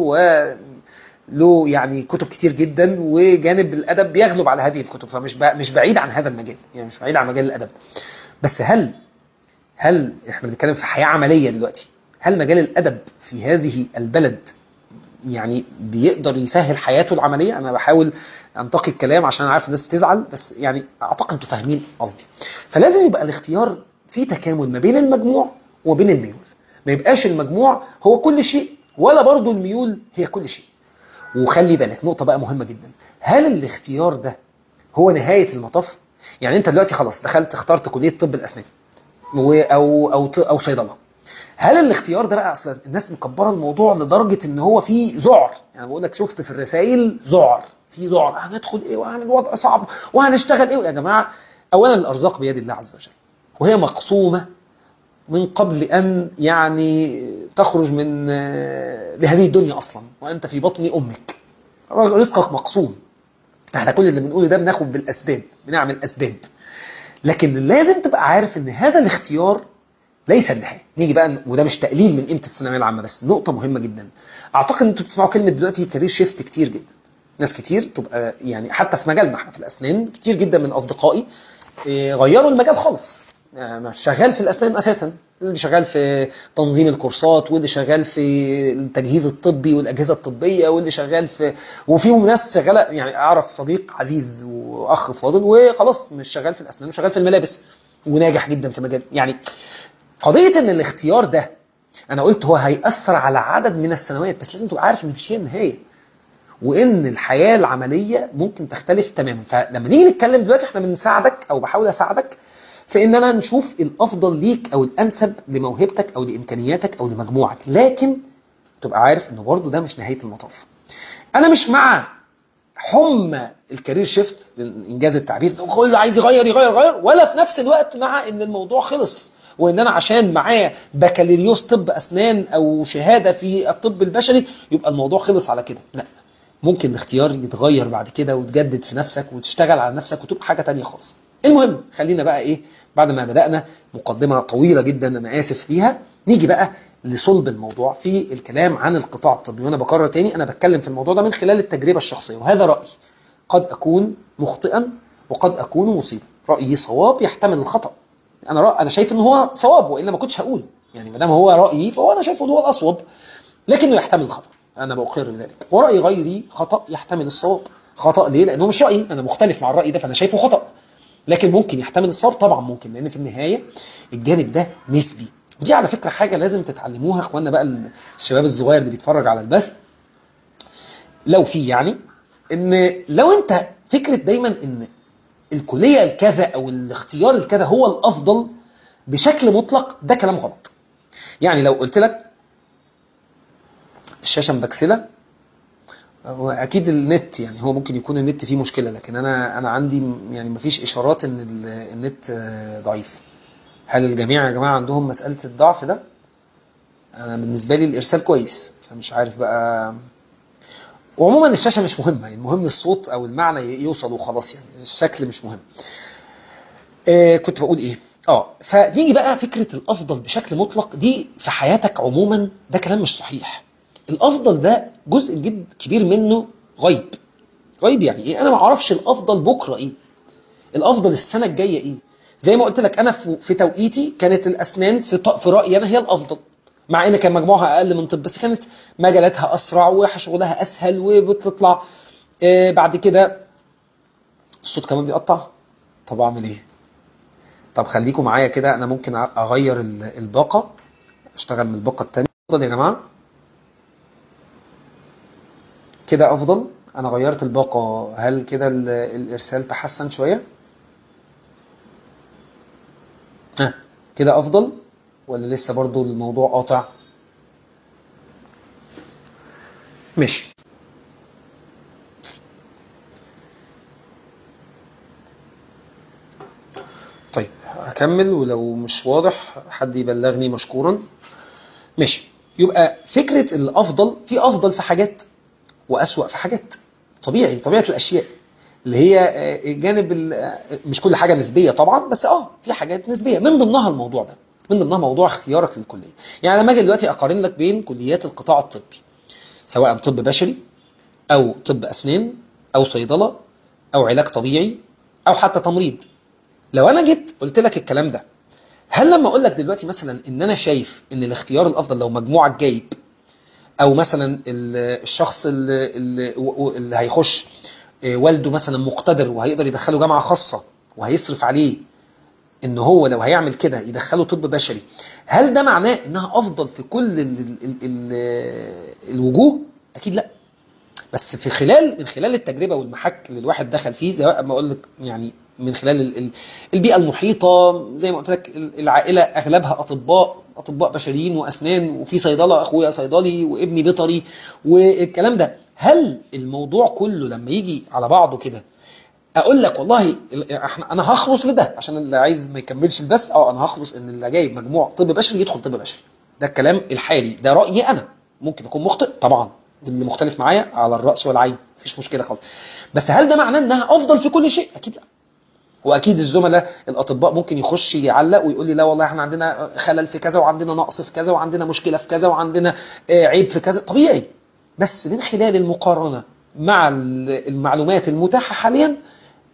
وله يعني كتب كتير جدا، وجانب الادب بيغلب على هذه الكتب، فمش مش بعيد عن هذا المجال، يعني مش بعيد عن مجال الادب. بس هل هل احنا بنتكلم في حياه عمليه دلوقتي، هل مجال الادب في هذه البلد يعني بيقدر يسهل حياته العمليه؟ انا بحاول انتقي الكلام عشان عارف الناس تزعل، بس يعني اعتقد انتوا فاهمين قصدي. فلازم يبقى الاختيار في تكامل ما بين المجموع وبين الميول. ما يبقاش المجموع هو كل شيء ولا برضو الميول هي كل شيء. وخلي بالك نقطه بقى مهمه جدا، هل الاختيار ده هو نهايه المطاف؟ يعني انت دلوقتي خلاص دخلت اخترت كليه طب الاسنان او او او صيدله، هل الاختيار ده بقى اصلا الناس مكبره الموضوع لدرجه ان هو فيه ذعر؟ يعني بقول لك شفت في الرسائل ذعر، في ذعر هندخل ايه وهنعمل وضع صعب وهنشتغل ايه. يا جماعه اولا الارزاق بيد الله عز وجل، وهي مقسومه من قبل ان يعني تخرج من لهذه الدنيا اصلا وانت في بطن امك. رزقك مقسوم. احنا كل اللي بنقوله ده بناخد بالاسباب، بنعمل اسباب، لكن لازم تبقى عارف ان هذا الاختيار ليس النهايه. نيجي بقى، وده مش تقليل من قيمه الثانويه العامه، بس نقطه مهمه جدا. اعتقد ان انتوا بتسمعوا كلمه دلوقتي كارير شيفت كتير جدا. ناس كتير تبقى يعني حتى في مجالنا احنا في الاسنان كتير جدا من اصدقائي غيروا المجال خالص، مش شغال في الاسنان اساسا، اللي شغال في تنظيم الكورسات، واللي شغال في التجهيز الطبي والاجهزه الطبيه، واللي شغال في، وفيهم ناس شغاله، يعني اعرف صديق عزيز واخ فاضل وخلاص مش شغال في الاسنان وشغال في الملابس وناجح جدا في مجال. يعني قضيه ان الاختيار ده انا قلت هو هيأثر على عدد من السنوات، بس لازم تبقى عارف ان مش هي النهايه، وان الحياه العمليه ممكن تختلف تماما. فلما نيجي نتكلم دلوقتي احنا بنساعدك او بحاول اساعدك في اننا نشوف الافضل ليك او الانسب لموهبتك او لامكانياتك او لمجموعك، لكن تبقى عارف انه برضه ده مش نهايه المطاف. انا مش مع حمى الكارير شيفت انجاز التعبير، كله عايز يغير يغير يغير، ولا في نفس الوقت مع ان الموضوع خلص وان انا عشان معايا بكالوريوس طب اسنان او شهاده في الطب البشري يبقى الموضوع خلص على كده. لا، ممكن الاختيار يتغير بعد كده وتجدد في نفسك وتشتغل على نفسك وتبقى حاجه تانية خالص. المهم خلينا بقى ايه، بعد ما بدأنا مقدمه طويله جدا انا اسف فيها، نيجي بقى لصلب الموضوع في الكلام عن القطاع الطبي. وانا بكرر تاني انا بتكلم في الموضوع ده من خلال التجربه الشخصيه، وهذا رايي قد اكون مخطئا وقد اكون مصيبا، رايي صواب يحتمل الخطا. انا رأ... انا شايف ان هو صواب والا ما كنتش هقول، يعني ما دام هو رايي فهو انا شايفه ان هو الاصوب، لكنه يحتمل الخطا، انا بقر بذلك. وراي غيري خطا يحتمل الصواب. خطا ليه؟ لانه مش رايي، انا مختلف مع الراي ده فانا شايفه خطا، لكن ممكن يحتمل الصواب، طبعا ممكن، لان في النهايه الجانب ده نسبي. ودي على فكره حاجه لازم تتعلموها اخواننا بقى الشباب الصغير اللي بيتفرج على البث، لو في يعني، ان لو انت فكره دايما ان الكليه الكذا او الاختيار الكذا هو الافضل بشكل مطلق، ده كلام غلط. يعني لو قلت لك الشاشه مبكسله، هو اكيد النت، يعني هو ممكن يكون النت فيه مشكله، لكن انا انا عندي يعني مفيش اشارات ان النت ضعيف. هل الجميع يا جماعه عندهم مساله الضعف ده؟ انا بالنسبه لي الارسال كويس، فمش عارف بقى. وعموما الشاشه مش مهمه، يعني المهم الصوت او المعنى يوصل وخلاص، يعني الشكل مش مهم. آه كنت بقول ايه؟ اه فنيجي بقى فكره الافضل بشكل مطلق دي في حياتك عموما، ده كلام مش صحيح. الافضل ده جزء جد كبير منه غيب. غيب يعني ايه؟ انا ما اعرفش الافضل بكره ايه، الافضل السنه الجايه ايه. زي ما قلت لك انا في توقيتي كانت الاسنان في في رايي انا هي الافضل، مع ان كان مجموعها اقل من طب، بس كانت مجالاتها اسرع وشغلها اسهل وبتطلع. آه بعد كده الصوت كمان بيقطع، طب اعمل ايه؟ طب خليكم معايا كده، انا ممكن اغير الباقه، اشتغل من الباقه الثانيه. افضل يا جماعه كده افضل. انا غيرت الباقه، هل كده الارسال تحسن شويه؟ ها كده افضل ولا لسه برضو الموضوع قاطع؟ ماشي. طيب هكمل، ولو مش واضح حد يبلغني مشكورا. ماشي. يبقى فكرة الافضل، في افضل في حاجات واسوأ في حاجات، طبيعي، طبيعة الاشياء اللي هي الجانب، مش كل حاجة نسبية طبعا، بس اه في حاجات نسبية، من ضمنها الموضوع ده، من ضمنها موضوع اختيارك للكلية. يعني لما اجي دلوقتي اقارن لك بين كليات القطاع الطبي، سواء طب بشري او طب اسنان او صيدلة او علاج طبيعي او حتى تمريض، لو انا جيت قلت لك الكلام ده، هل لما اقول لك دلوقتي مثلا ان انا شايف ان الاختيار الافضل لو مجموعك جايب، او مثلا الشخص اللي, اللي, اللي هيخش والده مثلا مقتدر وهيقدر يدخله جامعة خاصة وهيصرف عليه، ان هو لو هيعمل كده يدخله طب بشري، هل ده معناه انها افضل في كل ال ال ال الوجوه؟ اكيد لا. بس في خلال من خلال التجربه والمحك اللي الواحد دخل فيه، زي ما اقول لك يعني من خلال البيئه المحيطه، زي ما قلت لك العائله اغلبها اطباء، اطباء بشريين واسنان، وفي صيدله اخويا صيدلي وابني بيطري والكلام ده، هل الموضوع كله لما يجي على بعضه كده اقول لك والله انا هخلص لده عشان اللي عايز ما يكملش البث، اه انا هخلص ان اللي جايب مجموع طب بشري يدخل طب بشري؟ ده الكلام الحالي، ده رايي انا، ممكن اكون مخطئ طبعا، اللي مختلف معايا على الراس والعين مفيش مشكله خالص، بس هل ده معناه انها افضل في كل شيء؟ اكيد لا. واكيد الزملاء الاطباء ممكن يخش يعلق ويقول لي لا والله احنا عندنا خلل في كذا وعندنا نقص في كذا وعندنا مشكله في كذا وعندنا عيب في كذا، طبيعي. بس من خلال المقارنه مع المعلومات المتاحه حاليا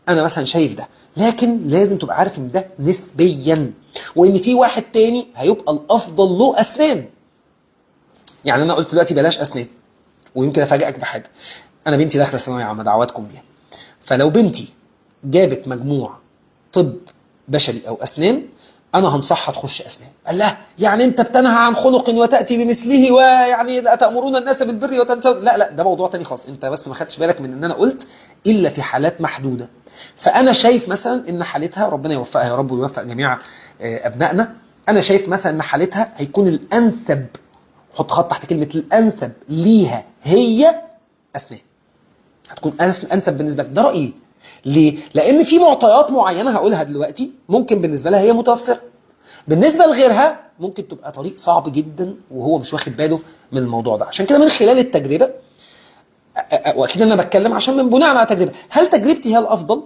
انا مثلا شايف ده، لكن لازم تبقى عارف ان ده نسبيا، وان في واحد تاني هيبقى الافضل له اسنان. يعني انا قلت دلوقتي بلاش اسنان، ويمكن افاجئك بحاجه، انا بنتي داخله ثانويه عامه، دعواتكم بيها. فلو بنتي جابت مجموع طب بشري او اسنان، انا هنصحها تخش اسنان. قال لا يعني انت بتنهى عن خلق وتاتي بمثله، ويعني لا تامرون الناس بالبر وتنسون. لا لا، ده موضوع تاني خالص. انت بس ما خدتش بالك من ان انا قلت الا في حالات محدوده. فانا شايف مثلا ان حالتها، ربنا يوفقها يا رب ويوفق جميع ابنائنا، انا شايف مثلا ان حالتها هيكون الانسب، حط خط تحت كلمه الانسب ليها هي اسنان، هتكون انسب بالنسبه لك. ده رايي. ليه؟ لان في معطيات معينه هقولها دلوقتي ممكن بالنسبه لها هي متوفره، بالنسبه لغيرها ممكن تبقى طريق صعب جدا وهو مش واخد باله من الموضوع ده. عشان كده من خلال التجربه، واكيد انا بتكلم عشان من بناء على تجربه، هل تجربتي هي الافضل؟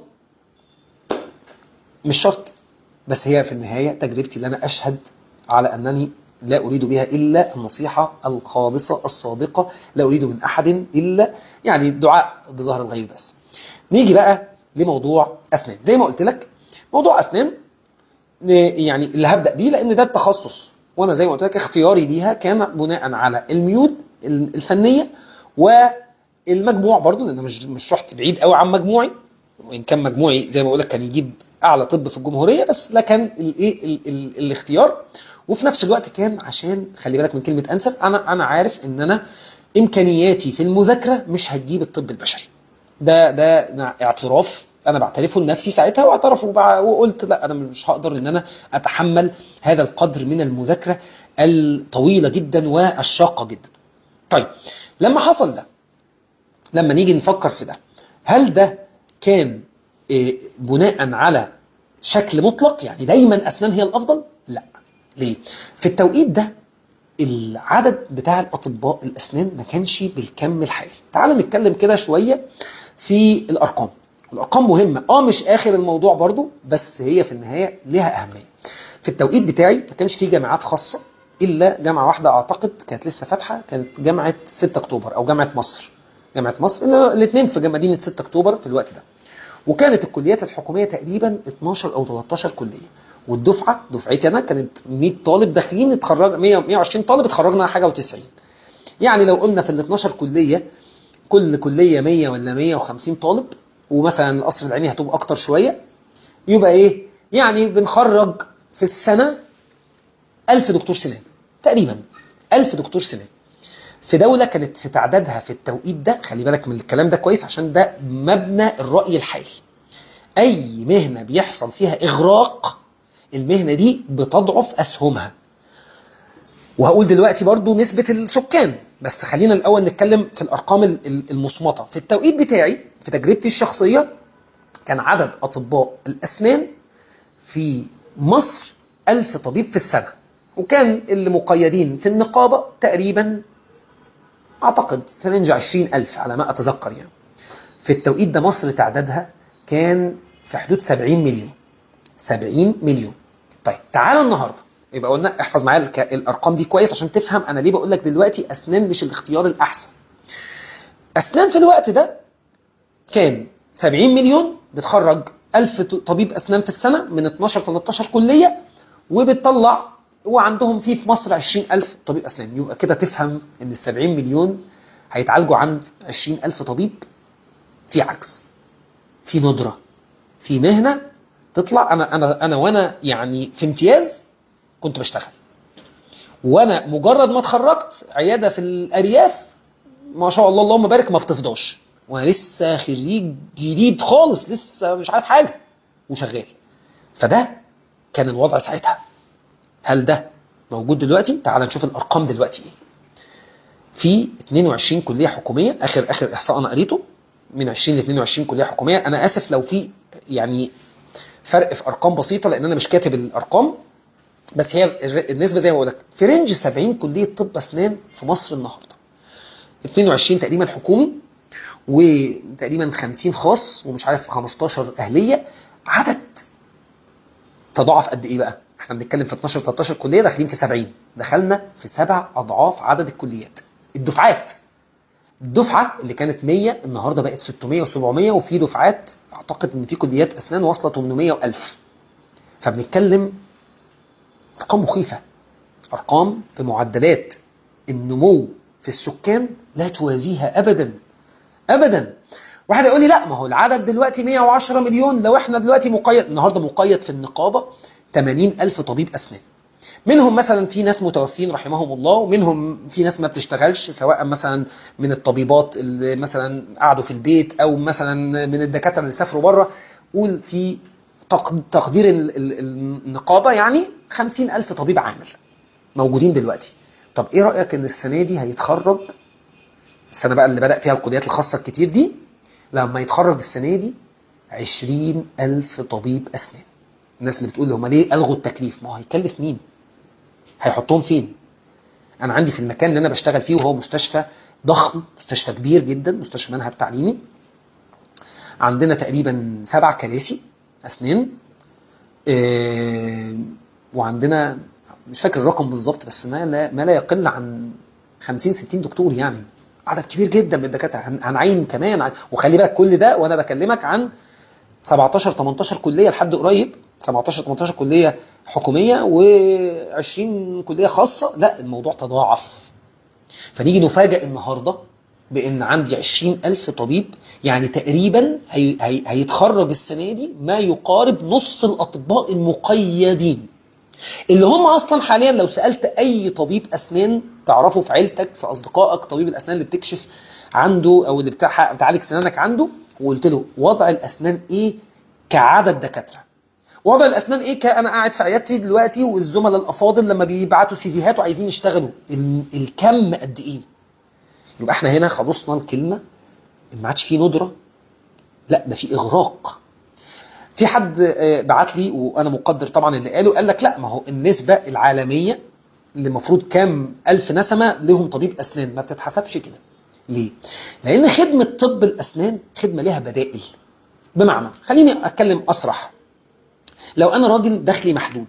مش شرط، بس هي في النهايه تجربتي اللي انا اشهد على انني لا أريد بها إلا النصيحة الخالصة الصادقة، لا أريد من أحد إلا يعني الدعاء بظهر الغيب بس. نيجي بقى لموضوع أسنان. زي ما قلت لك، موضوع أسنان يعني اللي هبدأ بيه لأن ده التخصص، وأنا زي ما قلت لك اختياري ليها كان بناء على الميول الفنية والمجموع برضو، لأن مش مش رحت بعيد قوي عن مجموعي، وإن كان مجموعي زي ما بقول لك كان يجيب أعلى طب في الجمهورية، بس لا كان الإيه ال ال الاختيار. وفي نفس الوقت كان عشان خلي بالك من كلمة أنسب، أنا أنا عارف إن أنا إمكانياتي في المذاكرة مش هتجيب الطب البشري. ده ده اعتراف أنا بعترفه لنفسي ساعتها، واعترف وقلت لا أنا مش هقدر إن أنا أتحمل هذا القدر من المذاكرة الطويلة جدا والشاقة جدا. طيب لما حصل ده، لما نيجي نفكر في ده، هل ده كان بناء على شكل مطلق يعني دايما أسنان هي الأفضل؟ لا. ليه؟ في التوقيت ده العدد بتاع الأطباء الأسنان ما كانش بالكم الحالي. تعالوا نتكلم كده شوية في الأرقام. الأرقام مهمة، اه مش آخر الموضوع برضو، بس هي في النهاية لها أهمية. في التوقيت بتاعي ما كانش في جامعات خاصة إلا جامعة واحدة أعتقد كانت لسه فاتحة، كانت جامعة ستة أكتوبر أو جامعة مصر. جامعة مصر الاثنين في مدينة ستة أكتوبر في الوقت ده. وكانت الكليات الحكومية تقريبا اتناشر أو تلتاشر كلية، والدفعة دفعتي أنا كانت مية طالب داخلين، اتخرج مية مية وعشرين طالب، اتخرجنا حاجة وتسعين. يعني لو قلنا في ال اتناشر كلية كل كلية مية ولا مية وخمسين طالب، ومثلا القصر العيني هتبقى أكتر شوية، يبقى إيه؟ يعني بنخرج في السنة ألف دكتور سنان تقريبا، ألف دكتور سنان في دولة كانت في تعدادها في التوقيت ده. خلي بالك من الكلام ده كويس عشان ده مبنى الرأي الحالي. أي مهنة بيحصل فيها إغراق المهنة دي بتضعف أسهمها. وهقول دلوقتي برضو نسبة السكان، بس خلينا الأول نتكلم في الأرقام المصمتة. في التوقيت بتاعي في تجربتي الشخصية كان عدد أطباء الأسنان في مصر ألف طبيب في السنة، وكان اللي مقيدين في النقابة تقريبا أعتقد في رينج عشرين ألف على ما أتذكر. يعني في التوقيت ده مصر تعدادها كان في حدود سبعين مليون. سبعين مليون. طيب تعالى النهاردة، يبقى قلنا احفظ معايا الأرقام دي كويس عشان تفهم أنا ليه بقول لك دلوقتي أسنان مش الاختيار الأحسن. أسنان في الوقت ده كان سبعين مليون، بتخرج ألف طبيب أسنان في السنة من اتناشر تلتاشر كلية، وبتطلع وعندهم فيه في مصر عشرين ألف طبيب أسنان. يبقى كده تفهم إن السبعين مليون هيتعالجوا عند عشرين ألف طبيب. في عكس، في ندرة، في مهنة تطلع. أنا أنا أنا وأنا يعني في امتياز كنت بشتغل، وأنا مجرد ما اتخرجت عيادة في الأرياف ما شاء الله اللهم بارك ما بتفضاش، وأنا لسه خريج جديد خالص لسه مش عارف حاجة وشغال. فده كان الوضع ساعتها. هل ده موجود دلوقتي؟ تعال نشوف الأرقام دلوقتي إيه. في اتنين وعشرين كلية حكومية، آخر آخر إحصاء أنا قريته من عشرين ل اتنين وعشرين كلية حكومية. أنا آسف لو في يعني فرق في أرقام بسيطة لأن أنا مش كاتب الأرقام، بس هي النسبة زي ما بقول لك في رينج سبعين كلية طب أسنان في مصر النهاردة. اتنين وعشرين تقريبا حكومي، وتقريبا خمسين خاص، ومش عارف خمستاشر أهلية. عدد تضاعف قد إيه بقى؟ احنا بنتكلم في اتناشر تلتاشر كلية داخلين في سبعين، دخلنا في سبع أضعاف عدد الكليات. الدفعات الدفعه اللي كانت مية النهارده بقت ستمية وسبعمية، وفي دفعات اعتقد ان في كليات اسنان واصله تمنمية وألف. فبنتكلم ارقام مخيفه، ارقام في معدلات النمو في السكان لا توازيها ابدا ابدا. واحد يقول لي لا، ما هو العدد دلوقتي مية وعشرة مليون، لو احنا دلوقتي مقيد النهارده مقيد في النقابه ثمانين ألف طبيب اسنان، منهم مثلا في ناس متوفين رحمهم الله، ومنهم في ناس ما بتشتغلش، سواء مثلا من الطبيبات اللي مثلا قعدوا في البيت، او مثلا من الدكاتره اللي سافروا بره. قول في تقدير النقابه يعني خمسين ألف طبيب عامل موجودين دلوقتي. طب ايه رايك ان السنه دي هيتخرج، السنه بقى اللي بدأ فيها الكليات الخاصه الكتير دي، لما يتخرج السنه دي عشرين ألف طبيب اسنان؟ الناس اللي بتقول هم ليه الغوا التكليف، ما هو هيكلف مين؟ هيحطهم فين؟ انا عندي في المكان اللي انا بشتغل فيه، وهو مستشفى ضخم، مستشفى كبير جدا، مستشفى منهج تعليمي، عندنا تقريبا سبع كراسي اسنان، إيه، وعندنا مش فاكر الرقم بالظبط، بس ما لا, ما لا يقل عن خمسين ستين دكتور، يعني عدد كبير جدا من الدكاتره. هنعين كمان، وخلي بالك كل ده وانا بكلمك عن سبعتاشر تمنتاشر كليه لحد قريب، سبعتاشر تمنتاشر كليه حكوميه وعشرين كليه خاصه. لا، الموضوع تضاعف. فنيجي نفاجئ النهارده بان عندي عشرين ألف طبيب، يعني تقريبا هي هي هيتخرج السنه دي ما يقارب نص الاطباء المقيدين، اللي هم اصلا حاليا لو سالت اي طبيب اسنان تعرفه في عيلتك في اصدقائك، طبيب الاسنان اللي بتكشف عنده او اللي بتاع بتعالج سنانك عنده، وقلت له وضع الاسنان ايه كعدد دكاتره، وضع الاسنان ايه كأنا قاعد في عيادتي دلوقتي والزملاء الافاضل لما بيبعتوا سيفيهات وعايزين يشتغلوا، الكم قد ايه؟ يبقى احنا هنا خلصنا الكلمه، ما عادش فيه ندره، لا ده في اغراق. في حد بعت لي وانا مقدر طبعا اللي قاله، قال لك لا، ما هو النسبه العالميه اللي المفروض كام الف نسمه لهم طبيب اسنان ما بتتحسبش كده. ليه؟ لان خدمه طب الاسنان خدمه لها بدائل. بمعنى، خليني اتكلم اصرح، لو انا راجل دخلي محدود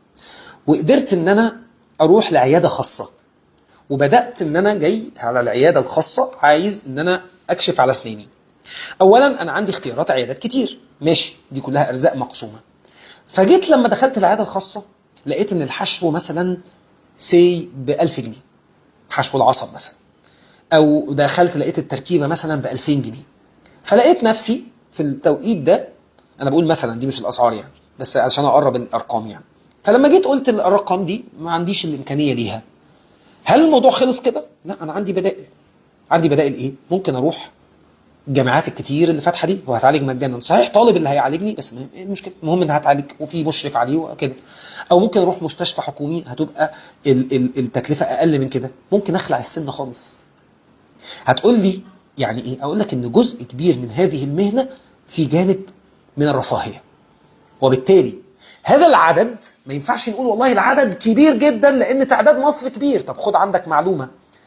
وقدرت ان انا اروح لعياده خاصه، وبدات ان انا جاي على العياده الخاصه عايز ان انا اكشف على اسناني، اولا انا عندي اختيارات عيادات كتير، ماشي، دي كلها ارزاق مقسومه. فجيت لما دخلت العياده الخاصه لقيت ان الحشو مثلا سي ب ألف جنيه، حشو العصب مثلا، او دخلت لقيت التركيبه مثلا ب ألفين جنيه. فلقيت نفسي في التوقيت ده، انا بقول مثلا دي مش الاسعار يعني، بس عشان اقرب الارقام يعني، فلما جيت قلت الارقام دي ما عنديش الامكانيه ليها، هل الموضوع خلص كده؟ لا، انا عندي بدائل. عندي بدائل ايه؟ ممكن اروح الجامعات الكتير اللي فاتحه دي وهتعالج مجانا، صحيح طالب اللي هيعالجني بس ايه المشكله، المهم ان هتعالج وفي مشرف عليه وكده. او ممكن اروح مستشفى حكومي هتبقى ال ال التكلفه اقل من كده. ممكن اخلع السن خالص. هتقول لي يعني ايه؟ اقول لك ان جزء كبير من هذه المهنه في جانب من الرفاهيه، وبالتالي هذا العدد ما ينفعش نقول والله العدد كبير جدا لان تعداد مصر كبير. طب خد عندك معلومه،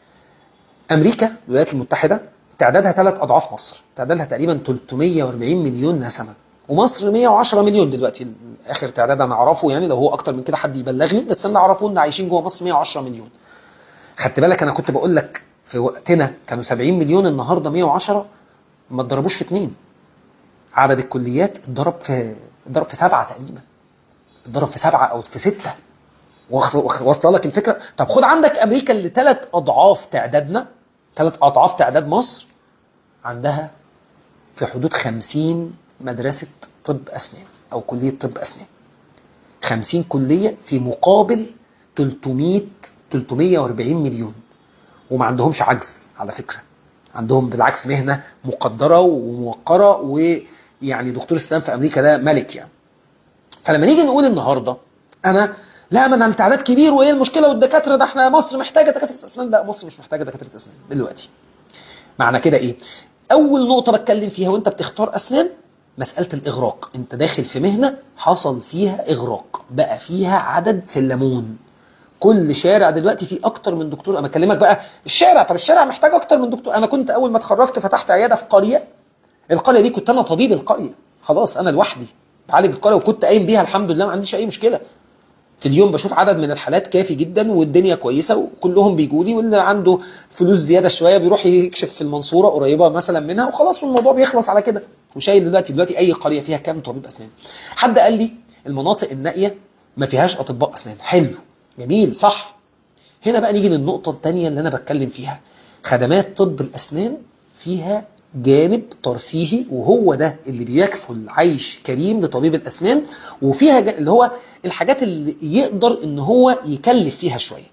امريكا الولايات المتحده تعدادها ثلاث اضعاف مصر، تعدادها تقريبا ثلاثمية وأربعين مليون نسمه، ومصر مية وعشرة مليون دلوقتي اخر تعداد انا اعرفه، يعني لو هو اكتر من كده حد يبلغني، بس انا اعرفه ان عايشين جوه مصر مية وعشرة مليون. خدت بالك انا كنت بقول لك في وقتنا كانوا سبعين مليون، النهارده مية وعشرة، ما اتضربوش في اتنين. عدد الكليات اتضرب في اتضرب في سبعه تقريبا، اتضرب في سبعه او في سته. واصله لك الفكره؟ طب خد عندك امريكا اللي ثلاث اضعاف تعدادنا، ثلاث اضعاف تعداد مصر، عندها في حدود خمسين مدرسه طب اسنان او كليه طب اسنان. خمسين كليه في مقابل ثلاثمية ثلاثمية وأربعين مليون، وما عندهمش عجز على فكره، عندهم بالعكس مهنه مقدره وموقره، ويعني دكتور السنان في امريكا ده ملك يعني. فلما نيجي نقول النهارده انا لا، ما انا التعداد كبير وايه المشكله والدكاتره ده احنا مصر محتاجه دكاتره اسنان، لا مصر مش محتاجه دكاتره اسنان دلوقتي. معنى كده ايه؟ اول نقطه بتكلم فيها وانت بتختار اسنان مساله الاغراق. انت داخل في مهنه حصل فيها اغراق، بقى فيها عدد في الليمون. كل شارع دلوقتي فيه اكتر من دكتور. انا بكلمك بقى الشارع، طب الشارع محتاج اكتر من دكتور. انا كنت اول ما اتخرجت فتحت عياده في قريه، القريه دي كنت انا طبيب القريه، خلاص انا لوحدي بعالج القريه، وكنت قايم بيها الحمد لله، ما عنديش اي مشكله. في اليوم بشوف عدد من الحالات كافي جدا والدنيا كويسه وكلهم بيجوا لي، واللي عنده فلوس زياده شويه بيروح يكشف في المنصوره قريبه مثلا منها وخلاص، والموضوع بيخلص على كده. وشايل دلوقتي دلوقتي اي قريه فيها كام طبيب اسنان؟ حد قال لي المناطق النائيه ما فيهاش اطباء اسنان. حلو، جميل، صح. هنا بقى نيجي للنقطه الثانيه اللي انا بتكلم فيها. خدمات طب الاسنان فيها جانب ترفيهي، وهو ده اللي بيكفل عيش كريم لطبيب الأسنان، وفيها اللي هو الحاجات اللي يقدر ان هو يكلف فيها شوية.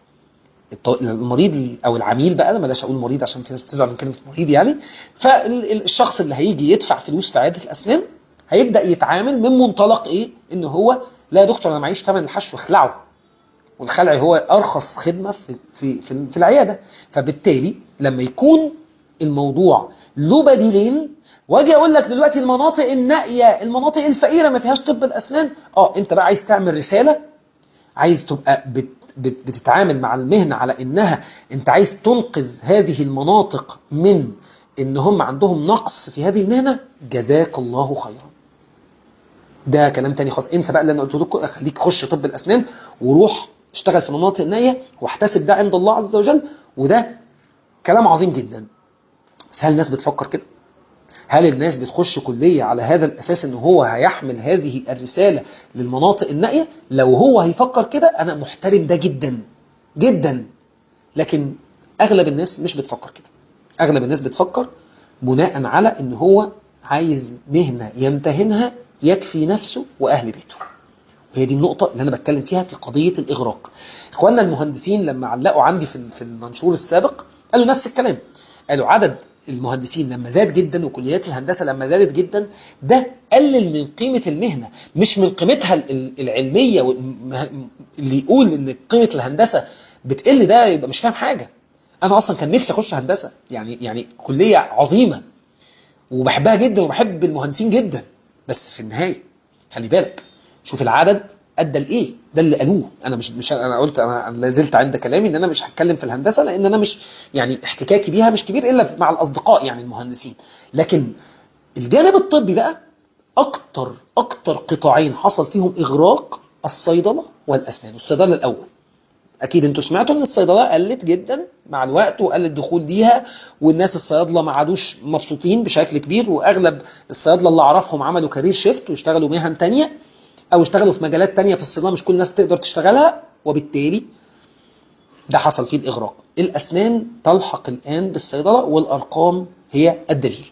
المريض او العميل بقى، لما لاش اقول مريض عشان في ناس بتزعل من كلمة مريض يعني، فالشخص اللي هيجي يدفع فلوس في عيادة الأسنان هيبدأ يتعامل من منطلق ايه؟ ان هو لا يا دكتور انا معيش ثمن الحشو، اخلعه. والخلع هو ارخص خدمة في في في, في العيادة. فبالتالي لما يكون الموضوع له بديلين، واجي اقول لك دلوقتي المناطق النائيه، المناطق الفقيره ما فيهاش طب الاسنان، اه انت بقى عايز تعمل رساله، عايز تبقى بت بت بتتعامل مع المهنه على انها انت عايز تنقذ هذه المناطق من ان هم عندهم نقص في هذه المهنه، جزاك الله خيرا. ده كلام تاني خالص، انسى بقى اللي انا قلت لكم، خليك خش طب الاسنان وروح اشتغل في المناطق النائيه واحتسب ده عند الله عز وجل، وده كلام عظيم جدا. بس هل الناس بتفكر كده؟ هل الناس بتخش كلية على هذا الأساس إنه هو هيحمل هذه الرسالة للمناطق النائية؟ لو هو هيفكر كده أنا محترم ده جدا جدا، لكن أغلب الناس مش بتفكر كده. أغلب الناس بتفكر بناء على إن هو عايز مهنة يمتهنها يكفي نفسه وأهل بيته. وهي دي النقطة اللي أنا بتكلم فيها في قضية الإغراق. إخواننا المهندسين لما علقوا عندي في المنشور السابق قالوا نفس الكلام، قالوا عدد المهندسين لما زاد جدا وكليات الهندسة لما زادت جدا، ده قلل من قيمة المهنة، مش من قيمتها العلمية. اللي يقول ان قيمة الهندسة بتقل ده يبقى مش فاهم حاجة. انا اصلا كان نفسي اخش هندسة، يعني يعني كلية عظيمة وبحبها جدا وبحب المهندسين جدا، بس في النهاية خلي بالك شوف العدد ادى لايه. ده اللي قالوه، انا مش مش انا قلت انا لا زلت عند كلامي ان انا مش هتكلم في الهندسه، لان انا مش يعني احتكاكي بيها مش كبير الا مع الاصدقاء يعني المهندسين. لكن الجانب الطبي بقى اكتر اكتر قطاعين حصل فيهم اغراق الصيدله والاسنان. الصيدله الاول، اكيد انتوا سمعتوا ان الصيدله قلت جدا مع الوقت وقل الدخول ليها، والناس الصيادله ما عادوش مبسوطين بشكل كبير، واغلب الصيادله اللي اعرفهم عملوا كارير شيفت واشتغلوا مهن تانية او اشتغلوا في مجالات تانية في الصيدله مش كل الناس تقدر تشتغلها، وبالتالي ده حصل فيه الاغراق. الاسنان تلحق الان بالصيدله والارقام هي الدليل.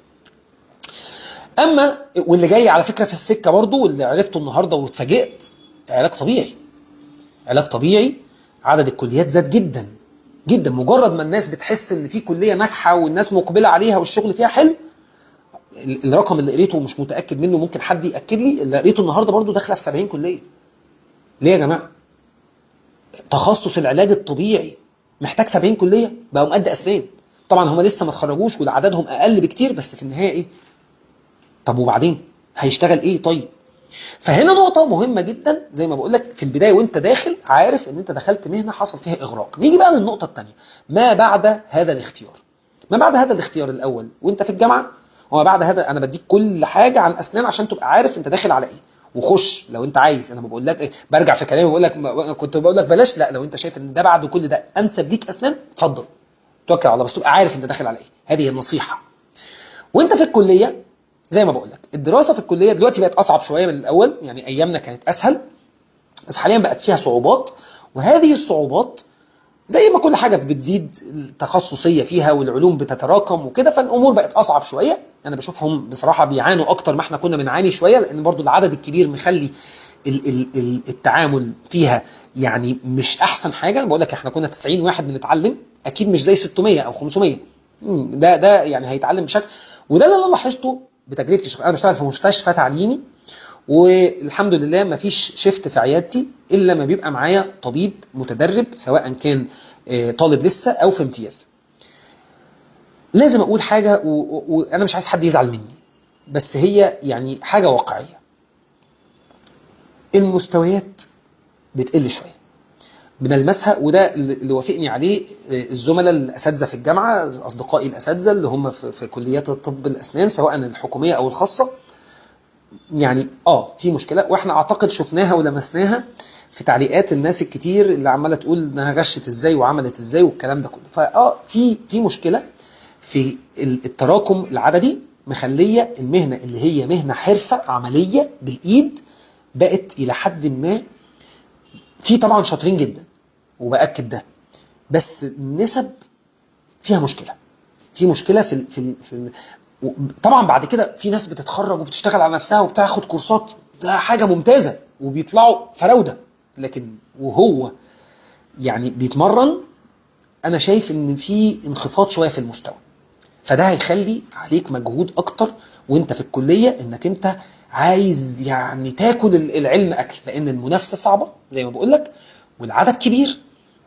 اما واللي جاي على فكره في السكه برضو واللي عرفته النهارده واتفاجئت، علاج طبيعي. علاج طبيعي عدد الكليات زاد جدا جدا. مجرد ما الناس بتحس ان في كليه ناجحه والناس مقبله عليها والشغل فيها حلو، الرقم اللي قريته مش متاكد منه، ممكن حد ياكد لي، اللي قريته النهارده برضو داخله في سبعين كليه. ليه يا جماعه؟ تخصص العلاج الطبيعي محتاج سبعين كليه بقوا قد اسنان. طبعا هم لسه ما اتخرجوش والعددهم اقل بكتير، بس في النهايه ايه؟ طب وبعدين هيشتغل ايه؟ طيب فهنا نقطة مهمة جدا، زي ما بقول لك في البداية وانت داخل عارف ان انت دخلت مهنة حصل فيها اغراق. نيجي بقى للنقطة الثانية، ما بعد هذا الاختيار. ما بعد هذا الاختيار الاول وانت في الجامعة، وما بعد هذا انا بديك كل حاجة عن اسنان عشان تبقى عارف انت داخل على ايه، وخش لو انت عايز. انا ما بقول لك ايه، برجع في كلامي بقول لك كنت بقول لك بلاش، لا لو انت شايف ان ده بعد كل ده انسب ليك اسنان اتفضل توكل على الله، بس تبقى عارف انت داخل على ايه. هذه النصيحة. وانت في الكلية زي ما بقول لك الدراسة في الكلية دلوقتي بقت أصعب شوية من الأول، يعني أيامنا كانت أسهل بس حاليا بقت فيها صعوبات، وهذه الصعوبات زي ما كل حاجة بتزيد التخصصية فيها والعلوم بتتراكم وكده، فالأمور بقت أصعب شوية. أنا بشوفهم بصراحة بيعانوا أكتر ما احنا كنا بنعاني شوية، لأن برضو العدد الكبير مخلي التعامل فيها يعني مش أحسن حاجة. أنا بقول لك احنا كنا تسعين واحد بنتعلم، أكيد مش زي ستمية أو خمسمية. ده ده يعني هيتعلم بشكل، وده اللي أنا لاحظته بتجربتي. انا بشتغل في مستشفى تعليمي، والحمد لله ما فيش شيفت في عيادتي الا ما بيبقى معايا طبيب متدرب، سواء كان طالب لسه او في امتياز. لازم اقول حاجه وانا مش عايز حد يزعل مني، بس هي يعني حاجه واقعيه. المستويات بتقل شويه بنلمسها، وده اللي وافقني عليه الزملاء الاساتذه في الجامعه، اصدقائي الاساتذه اللي هم في كليات الطب الاسنان سواء الحكوميه او الخاصه. يعني اه في مشكله، واحنا اعتقد شفناها ولمسناها في تعليقات الناس الكتير اللي عماله تقول انها غشت ازاي وعملت ازاي والكلام ده كله. فاه في في مشكله في التراكم العددي، مخليه المهنه اللي هي مهنه حرفه عمليه بالايد بقت الى حد ما، في طبعا شاطرين جدا وباكد ده، بس النسب فيها مشكله، في مشكله في ال في ال في ال طبعا بعد كده في ناس بتتخرج وبتشتغل على نفسها وبتاخد كورسات، ده حاجه ممتازه وبيطلعوا فراوده، لكن وهو يعني بيتمرن انا شايف ان في انخفاض شويه في المستوى. فده هيخلي عليك مجهود اكتر وانت في الكليه، انك انت عايز يعني تاكل العلم اكل، لان المنافسه صعبه زي ما بقول لك، والعدد كبير،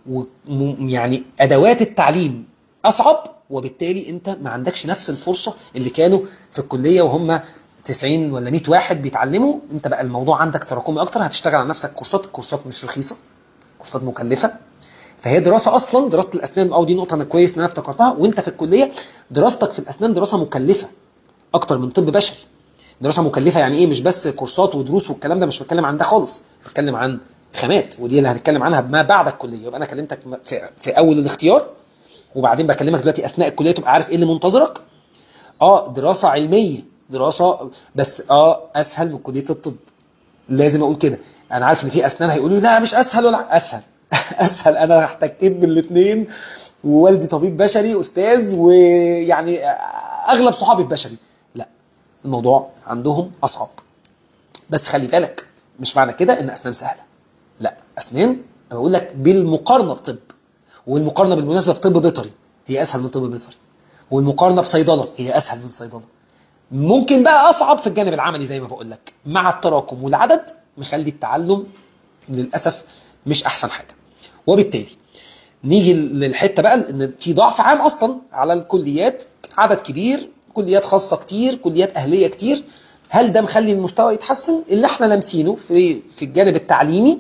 ويعني ادوات التعليم اصعب، وبالتالي انت ما عندكش نفس الفرصه اللي كانوا في الكليه وهم تسعين ولا مية واحد بيتعلموا. انت بقى الموضوع عندك تراكمي اكتر، هتشتغل على نفسك كورسات، كورسات مش رخيصه، كورسات مكلفه. فهي دراسه اصلا، دراسه الاسنان، او دي نقطه انا كويس ان انا افتكرتها، وانت في الكليه دراستك في الاسنان دراسه مكلفه اكتر من طب بشري. دراسه مكلفه يعني ايه؟ مش بس كورسات ودروس والكلام ده، مش بتكلم عن ده خالص، بتكلم عن خامات، ودي اللي هنتكلم عنها ما بعد الكليه. يبقى انا كلمتك في, في اول الاختيار، وبعدين بكلمك دلوقتي اثناء الكليه تبقى عارف ايه اللي منتظرك. اه دراسه علميه، دراسه بس اه اسهل من كليه الطب، لازم اقول كده. انا عارف ان في اسنان هيقولوا لا مش اسهل ولا اسهل. اسهل، انا احتكيت بالاثنين، ووالدي طبيب بشري استاذ، ويعني اغلب صحابي في بشري. لا، الموضوع عندهم اصعب. بس خلي بالك، مش معنى كده ان اسنان سهله، لا، اسنان انا بقول لك بالمقارنه بطب، والمقارنه بالمناسبه بطب بيطري هي اسهل من طب بيطري، والمقارنه بصيدله هي اسهل من صيدله. ممكن بقى اصعب في الجانب العملي زي ما بقول لك، مع التراكم والعدد مخلي التعلم للاسف مش احسن حاجه. وبالتالي نيجي للحته بقى ان في ضعف عام اصلا على الكليات، عدد كبير، كليات خاصه كتير، كليات اهليه كتير. هل ده مخلي المستوى يتحسن؟ اللي احنا لامسينه في في الجانب التعليمي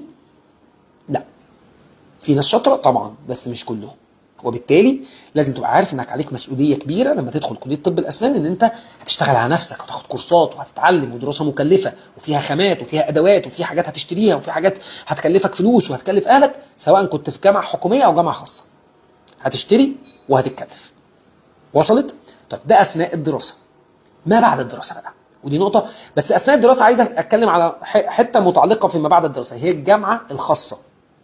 لا، في ناس شاطره طبعا بس مش كلهم. وبالتالي لازم تبقى عارف انك عليك مسؤوليه كبيره لما تدخل كليه طب الاسنان، ان انت هتشتغل على نفسك وتاخد كورسات وهتتعلم، ودراسه مكلفه وفيها خامات وفيها ادوات وفي حاجات هتشتريها وفي حاجات هتكلفك فلوس وهتكلف اهلك، سواء كنت في جامعه حكوميه او جامعه خاصه هتشتري وهتتكلف. وصلت؟ طب ده اثناء الدراسه. ما بعد الدراسه بقى، ودي نقطه، بس اثناء الدراسه عايز اتكلم على حته متعلقه فيما بعد الدراسه، هي الجامعه الخاصه.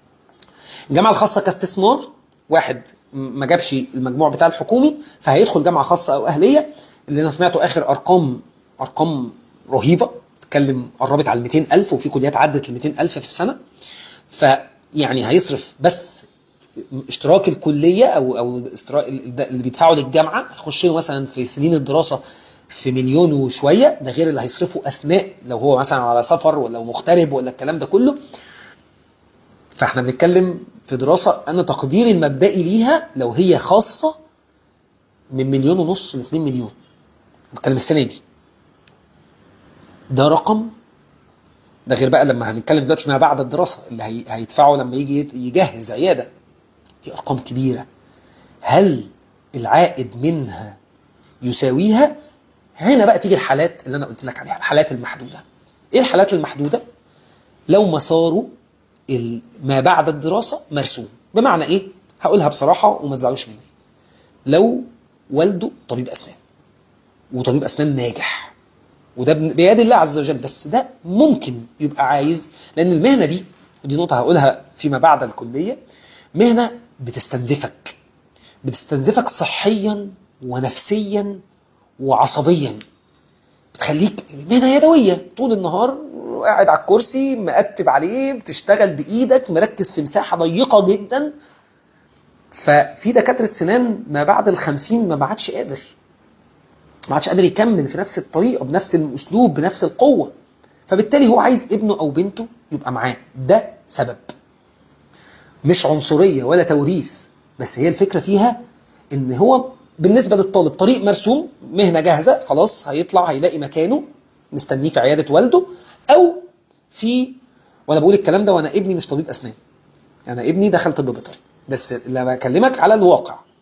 الجامعه الخاصه كاستثمار، واحد ما جابش المجموع بتاع الحكومي فهيدخل جامعه خاصه او اهليه، اللي انا سمعته اخر ارقام، ارقام رهيبه، تتكلم قربت على مئتين ألف، وفي كليات عدت ل مئتين ألف في السنه. فيعني هيصرف بس اشتراك الكليه او او اللي بيدفعوا للجامعه، هيخش له مثلا في سنين الدراسه في مليون وشويه، ده غير اللي هيصرفه اثناء لو هو مثلا على سفر ولا مغترب ولا الكلام ده كله. فاحنا بنتكلم في دراسه انا تقديري المبدئي ليها لو هي خاصه من مليون ونص ل اتنين مليون، بتكلم السنه دي. ده رقم، ده غير بقى لما هنتكلم دلوقتي ما بعد الدراسه اللي هي... هيدفعوا لما يجي يجهز عياده. دي ارقام كبيره، هل العائد منها يساويها؟ هنا بقى تيجي الحالات اللي انا قلت لك عليها، الحالات المحدوده. ايه الحالات المحدوده؟ لو مساره ما بعد الدراسه مرسوم. بمعنى ايه؟ هقولها بصراحه وما تزعلوش مني. لو والده طبيب اسنان، وطبيب اسنان ناجح، وده بيد الله عز وجل، بس ده ممكن يبقى عايز، لان المهنه دي، ودي نقطه هقولها فيما بعد الكليه، مهنه بتستنزفك، بتستنزفك صحيا ونفسيا وعصبيا، بتخليك مهنه يدويه طول النهار، قاعد على الكرسي مقتب عليه، بتشتغل بايدك، مركز في مساحه ضيقه جدا. ففي دكاتره سنان ما بعد الخمسين ما بعدش قادر، ما عادش قادر يكمل في نفس الطريقه بنفس الاسلوب بنفس القوه، فبالتالي هو عايز ابنه او بنته يبقى معاه. ده سبب، مش عنصريه ولا توريث، بس هي الفكره فيها ان هو بالنسبه للطالب طريق مرسوم، مهنه جاهزه خلاص، هيطلع هيلاقي مكانه مستنيه في عياده والده، او في، وانا بقول الكلام ده وانا ابني مش طبيب اسنان، انا ابني دخل طب بيطري، بس لما بكلمك على الواقع،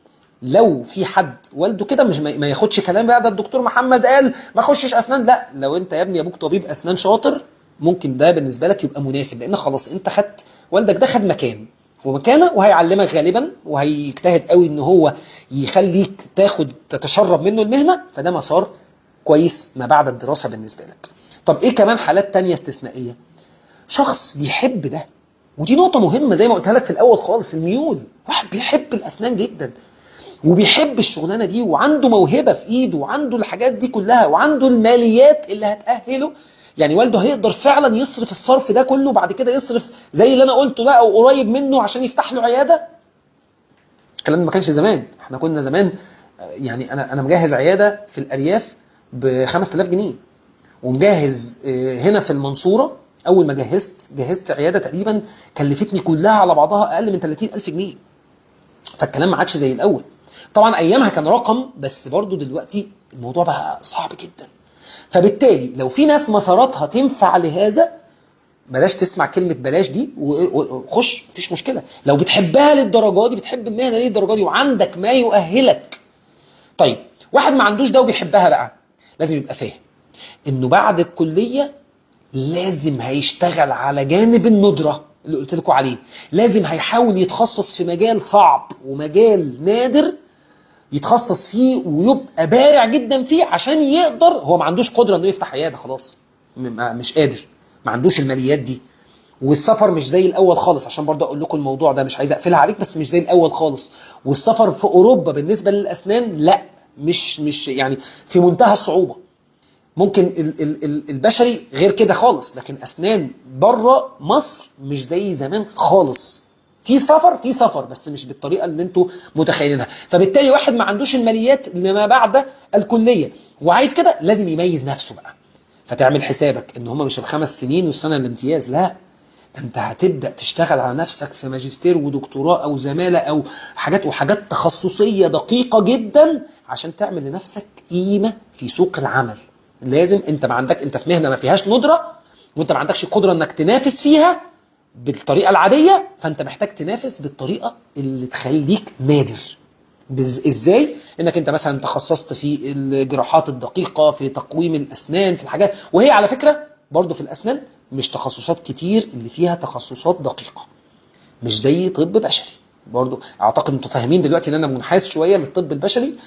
لو في حد والده كده مش ما ياخدش كلام بقى ده الدكتور محمد قال ما اخشش اسنان، لا، لو انت يا ابني ابوك طبيب اسنان شاطر ممكن ده بالنسبه لك يبقى مناسب، لان خلاص انت خدت، والدك ده خد مكان ومكانه وهيعلمك غالبا وهيجتهد قوي ان هو يخليك تاخد تتشرب منه المهنه، فده مسار كويس ما بعد الدراسه بالنسبه لك. طب ايه كمان حالات تانية استثنائيه؟ شخص بيحب ده، ودي نقطه مهمه زي ما قلتها لك في الاول خالص، الميول. واحد بيحب الاسنان جدا وبيحب الشغلانه دي وعنده موهبه في ايده وعنده الحاجات دي كلها وعنده الماليات اللي هتاهله، يعني والده هيقدر فعلا يصرف الصرف ده كله بعد كده يصرف زي اللي انا قلته ده او قريب منه عشان يفتح له عياده. الكلام ده ما كانش زمان، احنا كنا زمان يعني انا انا مجهز عياده في الارياف ب خمسة آلاف جنيه، ومجهز هنا في المنصوره اول ما جهزت جهزت عياده تقريبا كلفتني كلها على بعضها اقل من ثلاثين ألف جنيه. فالكلام ما عادش زي الاول. طبعا ايامها كان رقم، بس برضو دلوقتي الموضوع بقى صعب جدا. فبالتالي لو في ناس مساراتها تنفع لهذا، بلاش تسمع كلمة بلاش دي وخش، مفيش مشكلة. لو بتحبها للدرجة دي، بتحب المهنة دي للدرجة دي وعندك ما يؤهلك. طيب واحد ما عندوش ده وبيحبها بقى، لازم يبقى فاهم انه بعد الكلية لازم هيشتغل على جانب الندرة اللي قلت لكم عليه، لازم هيحاول يتخصص في مجال صعب ومجال نادر يتخصص فيه ويبقى بارع جدا فيه عشان يقدر. هو ما عندوش قدرة انه يفتح عيادة خلاص، مش قادر، ما عندوش الماليات دي، والسفر مش زي الاول خالص. عشان برضه اقول لكم الموضوع ده مش عايز اقفلها عليك، بس مش زي الاول خالص. والسفر في اوروبا بالنسبة للاسنان لا، مش مش يعني في منتهى الصعوبة. ممكن ال ال البشري غير كده خالص، لكن اسنان بره مصر مش زي زمان خالص. في سفر في سفر بس مش بالطريقه اللي انتوا متخيلينها. فبالتالي واحد ما عندوش الماليات لما بعد الكليه وعايز كده، لازم يميز نفسه بقى. فتعمل حسابك ان هم مش الخمس سنين والسنه الامتياز، لا، انت هتبدا تشتغل على نفسك في ماجستير ودكتوراه او زماله او حاجات وحاجات تخصصيه دقيقه جدا عشان تعمل لنفسك قيمه في سوق العمل. لازم انت ما عندك، انت في مهنه ما فيهاش ندره وانت ما عندكش قدره انك تنافس فيها بالطريقه العاديه، فانت محتاج تنافس بالطريقه اللي تخليك نادر. ازاي؟ انك انت مثلا تخصصت في الجراحات الدقيقه، في تقويم الاسنان، في الحاجات، وهي على فكره برضو في الاسنان مش تخصصات كتير اللي فيها تخصصات دقيقه، مش زي طب بشري. برضو اعتقد انتوا فاهمين دلوقتي ان انا منحاز شويه للطب البشري،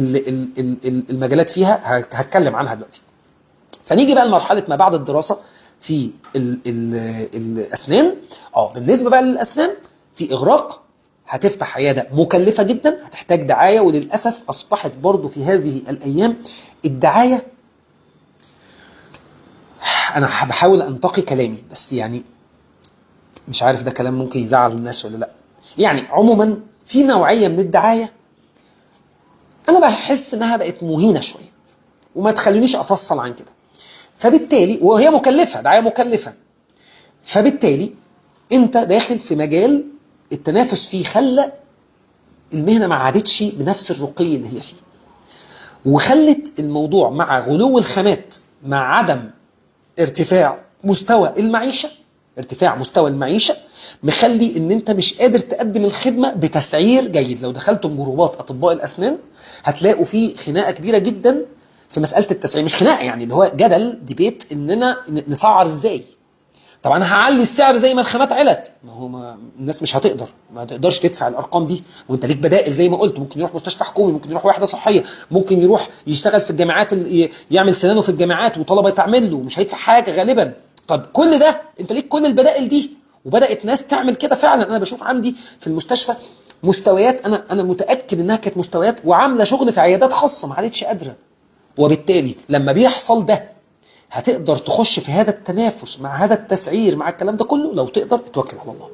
المجالات فيها هتكلم عنها دلوقتي. فنيجي بقى لمرحله ما بعد الدراسه في ال ال الاسنان. اه بالنسبه بقى للاسنان في اغراق، هتفتح عياده مكلفه جدا، هتحتاج دعايه، وللاسف اصبحت برضو في هذه الايام الدعايه، انا بحاول انتقي كلامي بس يعني مش عارف ده كلام ممكن يزعل الناس ولا لا. يعني عموما في نوعيه من الدعايه انا بحس انها بقت مهينه شويه، وما تخلينيش افصل عن كده. فبالتالي وهي مكلفه، دعايه مكلفه، فبالتالي انت داخل في مجال التنافس فيه خلى المهنه ما عادتش بنفس الرقي اللي هي فيه، وخلت الموضوع مع غلو الخامات، مع عدم ارتفاع مستوى المعيشه، ارتفاع مستوى المعيشه مخلي ان انت مش قادر تقدم الخدمه بتسعير جيد. لو دخلتم جروبات اطباء الاسنان هتلاقوا فيه خناقه كبيره جدا في مساله التسعير، مش خناقه يعني اللي هو جدل ديبيت اننا نسعر ازاي. طبعا انا هعلي السعر زي ما الخامات علت، ما هو ما الناس مش هتقدر، ما تقدرش تدفع الارقام دي، وانت ليك بدائل زي ما قلت، ممكن يروح مستشفى حكومي، ممكن يروح وحده صحيه، ممكن يروح يشتغل في الجامعات، يعمل سنانه في الجامعات وطلبه تعمل له ومش هيدفع حاجه غالبا. طب كل ده انت ليك كل البدائل دي، وبدات ناس تعمل كده فعلا. انا بشوف عندي في المستشفى مستويات، انا انا متاكد انها كانت مستويات وعامله شغل في عيادات خاصه ما عادتش قادره. وبالتالي لما بيحصل ده هتقدر تخش في هذا التنافس مع هذا التسعير مع الكلام ده كله، لو تقدر اتوكل على الله.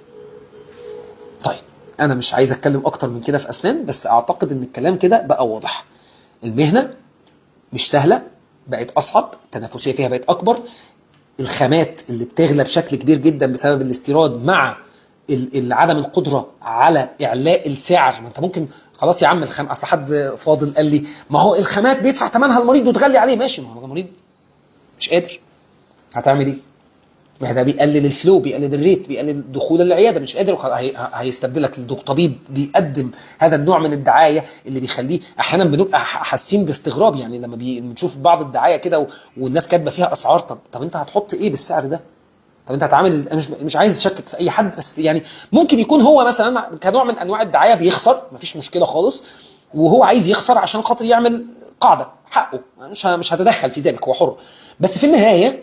طيب انا مش عايز اتكلم اكتر من كده في اسنان، بس اعتقد ان الكلام كده بقى واضح. المهنه مش سهله، بقت اصعب، التنافسيه فيها بقت اكبر، الخامات اللي بتغلى بشكل كبير جدا بسبب الاستيراد مع عدم القدره على اعلاء السعر. ما انت ممكن خلاص يا عم الخام، اصل حد فاضل قال لي ما هو الخامات بيدفع ثمنها المريض وتغلي عليه، ماشي، ما هو المريض مش قادر، هتعمل ايه؟ ما ده بيقلل الفلو، بيقلل الريت، بيقلل دخول العياده، مش قادر هي... هيستبدلك طبيب بيقدم هذا النوع من الدعايه اللي بيخليه احيانا بنبقى حاسين باستغراب. يعني لما بنشوف بعض الدعايه كده و... والناس كاتبه فيها اسعار، طب طب انت هتحط ايه بالسعر ده؟ طب انت هتعامل، مش مش عايز اشكك في اي حد، بس يعني ممكن يكون هو مثلا كنوع من انواع الدعايه بيخسر، مفيش مشكله خالص، وهو عايز يخسر عشان خاطر يعمل قاعده، حقه، مش مش هتدخل في ذلك، هو حر. بس في النهايه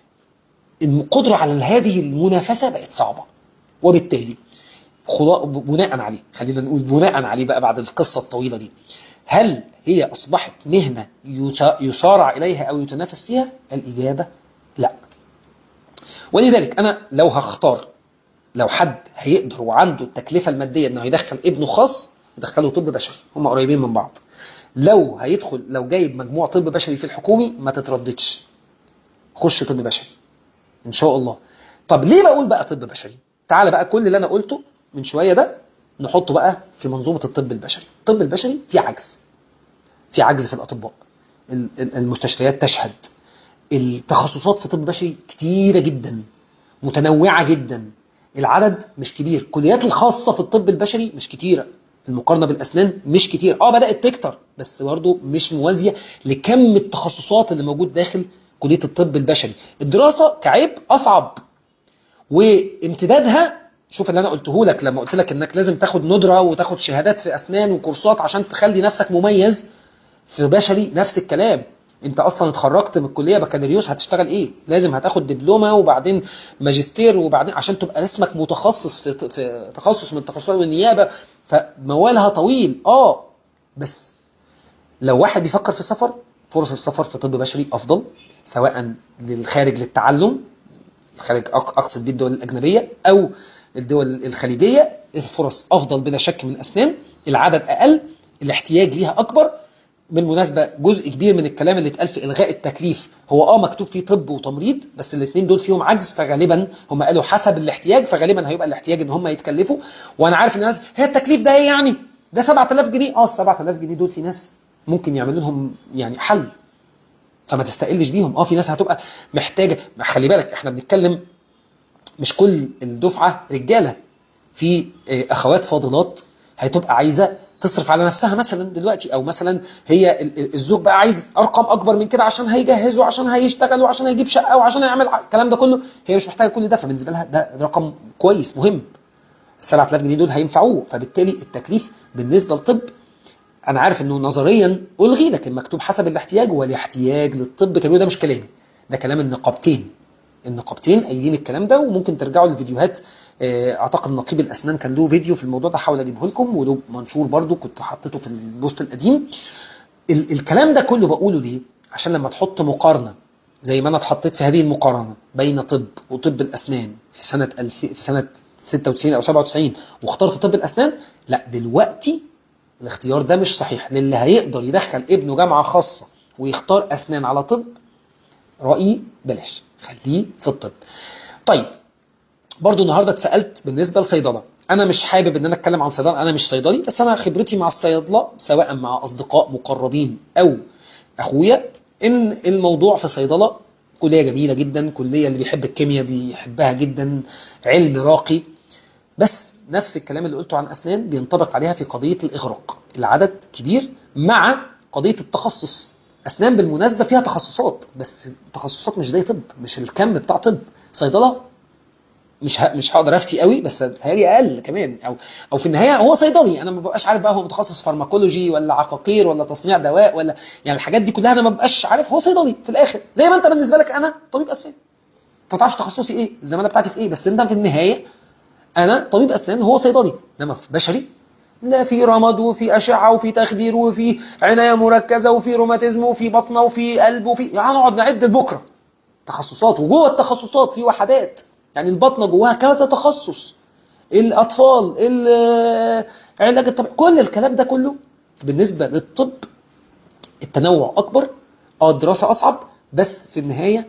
القدره على هذه المنافسه بقت صعبه، وبالتالي بناء عليه، خلينا نقول بناء عليه بقى بعد القصه الطويله دي، هل هي اصبحت مهنه يسارع اليها او يتنافس فيها؟ الاجابه لا. ولذلك انا لو هختار، لو حد هيقدر وعنده التكلفه الماديه انه يدخل ابنه خاص، يدخله طب بشري، هم قريبين من بعض. لو هيدخل، لو جايب مجموع طب بشري في الحكومي، ما تترددش، خش طب بشري ان شاء الله. طب ليه بقول بقى طب بشري؟ تعال بقى كل اللي انا قلته من شويه ده نحطه بقى في منظومه الطب البشري. الطب البشري في عجز، في عجز في الاطباء، المستشفيات تشهد، التخصصات في طب بشري كتيره جدا، متنوعه جدا، العدد مش كبير، كليات الخاصه في الطب البشري مش كتيره المقارنه بالاسنان، مش كتير، اه بدات تكتر بس برضه مش موازيه لكم التخصصات اللي موجود داخل كليه الطب البشري. الدراسه كعيب اصعب، وامتدادها، شوف اللي انا قلته لك لما قلت لك انك لازم تاخد ندره وتاخد شهادات في اسنان وكورسات عشان تخلي نفسك مميز، في بشري نفس الكلام. انت اصلا اتخرجت من الكليه بكالوريوس، هتشتغل ايه؟ لازم هتاخد دبلومه وبعدين ماجستير وبعدين عشان تبقى اسمك متخصص في في تخصص من تخصصات النيابه، فموالها طويل. اه بس لو واحد بيفكر في السفر، فرص السفر في طب بشري افضل، سواء للخارج للتعلم، الخارج اقصد بيه الدول الاجنبيه او الدول الخليجيه، الفرص افضل بلا شك من اسنان، العدد اقل، الاحتياج ليها اكبر. بالمناسبة جزء كبير من الكلام اللي اتقال في إلغاء التكليف هو اه مكتوب فيه طب وتمريض، بس الاثنين دول فيهم عجز، فغالبا هم قالوا حسب الاحتياج، فغالبا هيبقى الاحتياج ان هم يتكلفوا. وانا عارف ان الناس، هي التكليف ده ايه يعني؟ ده سبعة آلاف جنيه. اه سبعة آلاف جنيه دول في ناس ممكن يعملوا لهم يعني حل، فما تستقلش بيهم. اه في ناس هتبقى محتاجة، خلي بالك احنا بنتكلم مش كل الدفعة رجالة، في اخوات فاضلات هتبقى عايزة تصرف على نفسها مثلا دلوقتي، او مثلا هي الزوج بقى عايز ارقام اكبر من كده عشان هيجهزوا، عشان هيشتغلوا، عشان هيجيب شقه، وعشان يعمل الكلام ده كله، هي مش محتاجه كل ده، فبالنسبه لها ده رقم كويس مهم، سبعة آلاف جنيه دول هينفعوه. فبالتالي التكليف بالنسبه للطب انا عارف انه نظريا الغي، لكن مكتوب حسب الاحتياج، والاحتياج للطب كمان، ده مش كلامي، ده كلام النقابتين. النقابتين قايلين الكلام ده، وممكن ترجعوا للفيديوهات. اعتقد نقيب الاسنان كان له فيديو في الموضوع ده، حاول اجيبه لكم، وله منشور برضو كنت حطيته في البوست القديم. ال الكلام ده كله بقوله ليه؟ عشان لما تحط مقارنه زي ما انا اتحطيت في هذه المقارنه بين طب وطب الاسنان في سنه الف في سنه ستة وتسعين او سبعة وتسعين، واخترت طب الاسنان، لا دلوقتي الاختيار ده مش صحيح. للي هيقدر يدخل ابنه جامعه خاصه ويختار اسنان على طب، رايي بلاش، خليه في الطب. طيب برضو النهارده اتسالت بالنسبه لصيدله، انا مش حابب ان انا اتكلم عن صيدله، انا مش صيدلي، بس انا خبرتي مع الصيادله سواء مع اصدقاء مقربين او اخويا، ان الموضوع في صيدله كليه جميله جدا، كليه اللي بيحب الكيمياء بيحبها جدا، علم راقي، بس نفس الكلام اللي قلته عن اسنان بينطبق عليها في قضيه الاغراق، العدد كبير مع قضيه التخصص. اسنان بالمناسبه فيها تخصصات، بس التخصصات مش زي طب، مش الكم بتاع طب. صيدله مش ه... مش هقدر افتي قوي، بس هي اقل كمان، او او في النهايه هو صيدلي، انا ما ببقاش عارف بقى هو متخصص فارماكولوجي ولا عقاقير ولا تصنيع دواء ولا يعني الحاجات دي كلها، انا ما ببقاش عارف، هو صيدلي في الاخر، زي ما انت بالنسبه لك انا طبيب اسنان، انت ما تعرفش تخصصي ايه، الزماله بتاعتي في ايه، بس انت في النهايه انا طبيب اسنان هو صيدلي. انما في بشري لا، في رمد وفي اشعه وفي تخدير وفي عنايه مركزه وفي روماتيزم وفي بطنه وفي قلب وفي، يعني نقعد نعد لبكره تخصصات، وجوه التخصصات في وحدات، يعني البطنه جواها كذا تخصص، الاطفال، العلاج الطبيعي، كل الكلام ده كله. بالنسبه للطب التنوع اكبر، اه الدراسه اصعب، بس في النهايه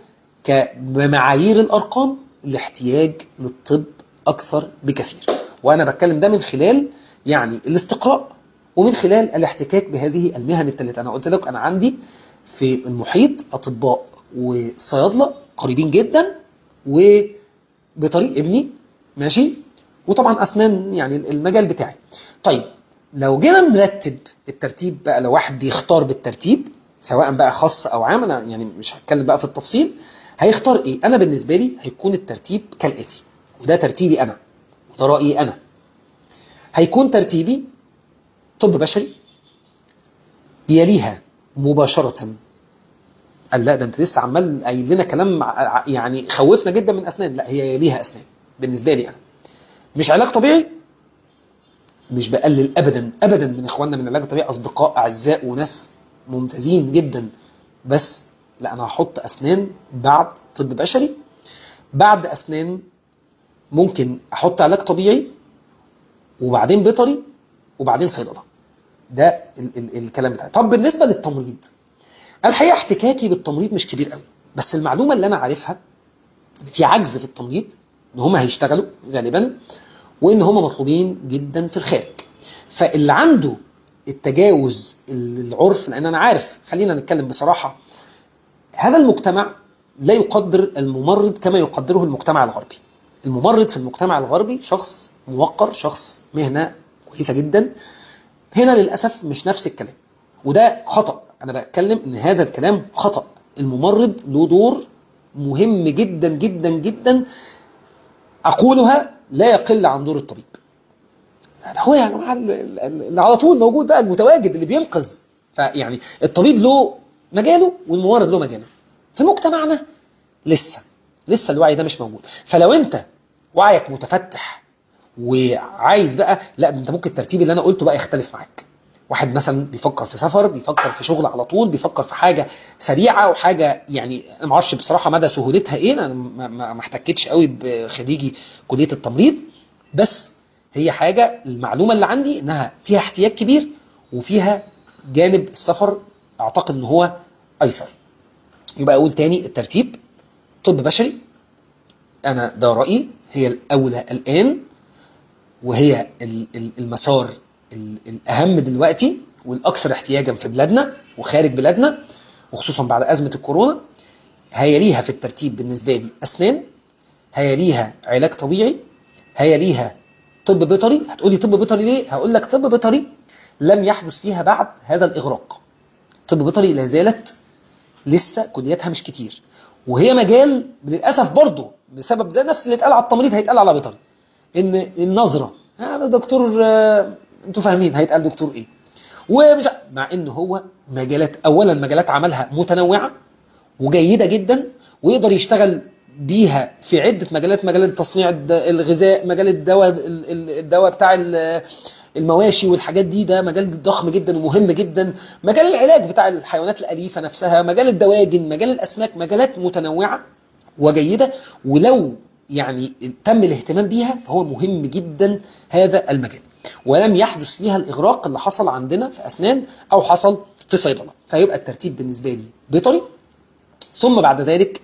كمعايير الارقام الاحتياج للطب اكثر بكثير. وانا بتكلم ده من خلال يعني الاستقراء، ومن خلال الاحتكاك بهذه المهن الثلاثه. انا قلت لك انا عندي في المحيط اطباء وصيادله قريبين جدا، و بطريق ابني ماشي، وطبعا أسنان يعني المجال بتاعي. طيب لو جينا نرتب الترتيب بقى، لو واحد بيختار بالترتيب سواء بقى خاص أو عام، أنا يعني مش هتكلم بقى في التفصيل، هيختار إيه؟ أنا بالنسبة لي هيكون الترتيب كالآتي، وده ترتيبي أنا وده رأيي أنا. هيكون ترتيبي طب بشري، يليها مباشرة، قال لا ده انت لسه عمال قايل لنا كلام يعني خوفنا جدا من اسنان، لا هي يليها اسنان بالنسبه لي انا. مش علاج طبيعي، مش بقلل ابدا ابدا من اخواننا من العلاج الطبيعي، اصدقاء اعزاء وناس ممتازين جدا، بس لا انا هحط اسنان بعد طب بشري، بعد اسنان ممكن احط علاج طبيعي، وبعدين بيطري، وبعدين صيدله. ده ال ال الكلام بتاعي. طب بالنسبه للتمريض، الحقيقه احتكاكي بالتمريض مش كبير قوي، بس المعلومه اللي انا عارفها في عجز في التمريض، ان هم هيشتغلوا غالبا، وان هم مطلوبين جدا في الخارج. فاللي عنده التجاوز العرف، لان انا عارف، خلينا نتكلم بصراحه، هذا المجتمع لا يقدر الممرض كما يقدره المجتمع الغربي. الممرض في المجتمع الغربي شخص موقر، شخص مهنه كويسه جدا. هنا للاسف مش نفس الكلام، وده خطأ. انا بتكلم ان هذا الكلام خطأ. الممرض له دور مهم جدا جدا جدا، اقولها لا يقل عن دور الطبيب. هو يعني اللي على طول موجود بقى، المتواجد اللي بينقذ. فيعني الطبيب له مجاله والممرض له مجاله. في مجتمعنا لسه لسه الوعي ده مش موجود. فلو انت وعيك متفتح وعايز بقى، لا انت ممكن الترتيب اللي انا قلته بقى يختلف معاك. واحد مثلا بيفكر في سفر، بيفكر في شغل على طول، بيفكر في حاجه سريعه وحاجه يعني انا ما اعرفش بصراحه مدى سهولتها ايه، انا ما احتكتش قوي بخريجي كليه التمريض، بس هي حاجه المعلومه اللي عندي انها فيها احتياج كبير، وفيها جانب السفر اعتقد ان هو ايسر. يبقى اقول تاني الترتيب: طب بشري، انا ده رايي، هي الاولى الان، وهي المسار الأهم دلوقتي والأكثر احتياجا في بلادنا وخارج بلادنا، وخصوصا بعد أزمة الكورونا. هيليها في الترتيب بالنسبة لي أسنان، هيليها علاج طبيعي، هيليها طب بيطري. هتقولي طب بيطري ليه؟ هقول لك طب بيطري لم يحدث فيها بعد هذا الإغراق. طب بيطري لا زالت لسه كلياتها مش كتير، وهي مجال للأسف برضه بسبب ده نفس اللي اتقال على التمريض هيتقال على بيطري، ان النظرة هذا دكتور، انتوا فاهمين هيتقال دكتور ايه، ومش مع ان هو مجالات، اولا مجالات عملها متنوعة وجيدة جدا، ويقدر يشتغل بيها في عدة مجالات: مجال تصنيع الغذاء، مجال الدواء، الدواء بتاع المواشي والحاجات دي، ده مجال ضخم جدا ومهم جدا، مجال العلاج بتاع الحيوانات الأليفة نفسها، مجال الدواجن، مجال الأسماك، مجالات متنوعة وجيدة. ولو يعني تم الاهتمام بيها فهو مهم جدا هذا المجال، ولم يحدث فيها الإغراق اللي حصل عندنا في أسنان أو حصل في صيدلة. فيبقى الترتيب بالنسبة لي بيطري، ثم بعد ذلك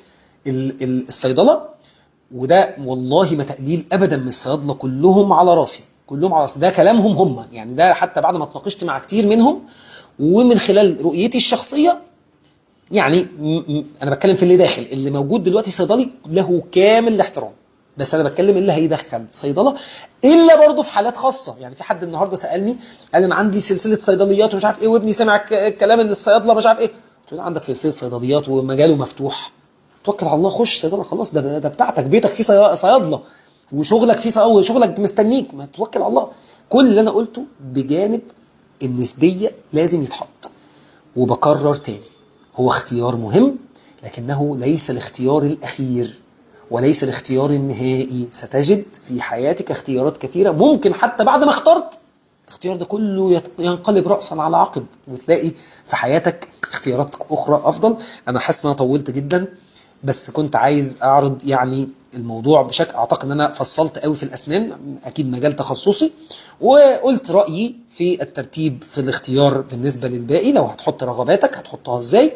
الصيدلة. وده والله ما تقليل أبدا من الصيادلة، كلهم على راسي، كلهم على راسي، ده كلامهم هم يعني، ده حتى بعد ما اتناقشت مع كتير منهم ومن خلال رؤيتي الشخصية يعني، انا بتكلم في اللي داخل، اللي موجود دلوقتي صيدلي له كامل الاحترام، بس انا بتكلم اللي هيدخل صيدله الا برضه في حالات خاصه. يعني في حد النهارده سالني قال انا عندي سلسله صيدليات ومش عارف ايه، وابني سمع الكلام ان الصيادله مش عارف ايه. قلت له عندك سلسله صيدليات ومجاله مفتوح، توكل على الله، خش صيدله خلاص، ده ده بتاعتك، بيتك فيه صيادله وشغلك فيه صيادله وشغلك مستنيك، ما توكل على الله. كل اللي انا قلته بجانب النسبيه لازم يتحط. وبكرر تاني، هو اختيار مهم، لكنه ليس الاختيار الأخير وليس الاختيار النهائي. ستجد في حياتك اختيارات كثيرة، ممكن حتى بعد ما اخترت الاختيار ده كله ينقلب رأسا على عقب، وتلاقي في حياتك اختيارات أخرى أفضل. أنا حاسس ان انا طولت جدا، بس كنت عايز أعرض يعني الموضوع بشكل، أعتقد أن أنا فصلت قوي في الأسنان، أكيد مجال تخصصي، وقلت رأيي في الترتيب في الاختيار بالنسبة للباقي. لو هتحط رغباتك هتحطها إزاي،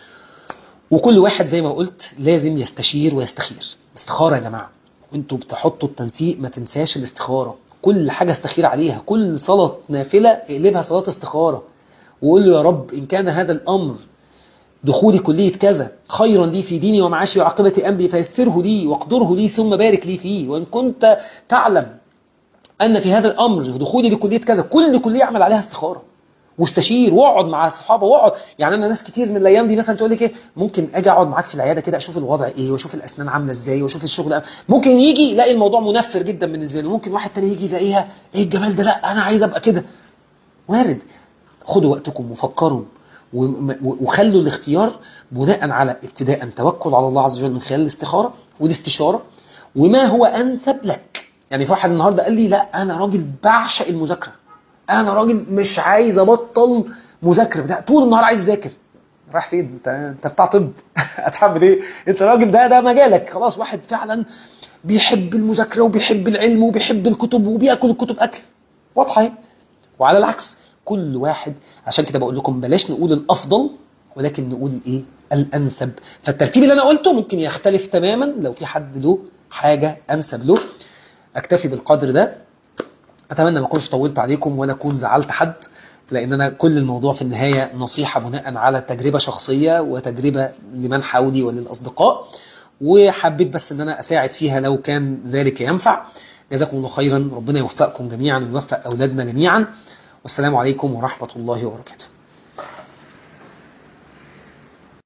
وكل واحد زي ما قلت لازم يستشير ويستخير. استخارة يا جماعة، وانتوا بتحطوا التنسيق ما تنساش الاستخارة، كل حاجة استخير عليها، كل صلاة نافلة اقلبها صلاة استخارة، وقول له يا رب إن كان هذا الأمر دخولي كلية كذا خيرا لي في ديني ومعاشي وعاقبة أمري فيسره لي واقدره لي ثم بارك لي فيه. وإن كنت تعلم أن في هذا الأمر دخولي لكلية كذا، كل كلية أعمل عليها استخارة واستشير واقعد مع الصحابه واقعد. يعني انا ناس كتير من الايام دي مثلا تقول لك ايه، ممكن اجي اقعد معاك في العياده كده اشوف الوضع ايه واشوف الاسنان عامله ازاي واشوف الشغل. ممكن يجي يلاقي الموضوع منفر جدا بالنسبه له، ممكن واحد تاني يجي يلاقيها ايه الجمال ده، لا انا عايز ابقى كده. وارد. خدوا وقتكم وفكروا وخلوا الاختيار بناء على ابتداء توكل على الله عز وجل من خلال الاستخاره والاستشاره وما هو انسب لك. يعني في واحد النهارده قال لي لا انا راجل بعشق المذاكره، انا راجل مش عايز ابطل مذاكره، بتاع طول النهار عايز اذاكر. رايح فين انت؟ انت بتاع طب هتحب ايه؟ انت راجل ده ده مجالك خلاص. واحد فعلا بيحب المذاكره وبيحب العلم وبيحب الكتب وبياكل الكتب اكل واضحه اهي. وعلى العكس كل واحد، عشان كده بقول لكم بلاش نقول الافضل ولكن نقول ايه الانسب. فالترتيب اللي انا قلته ممكن يختلف تماما لو في حد له حاجه انسب له. اكتفي بالقدر ده. اتمنى ما اكونش طولت عليكم ولا اكون زعلت حد، لان انا كل الموضوع في النهايه نصيحه بناء على تجربه شخصيه وتجربه لمن حولي وللاصدقاء، وحبيت بس ان انا اساعد فيها لو كان ذلك ينفع. جزاكم الله خيرا، ربنا يوفقكم جميعا ويوفق اولادنا جميعا، والسلام عليكم ورحمه الله وبركاته.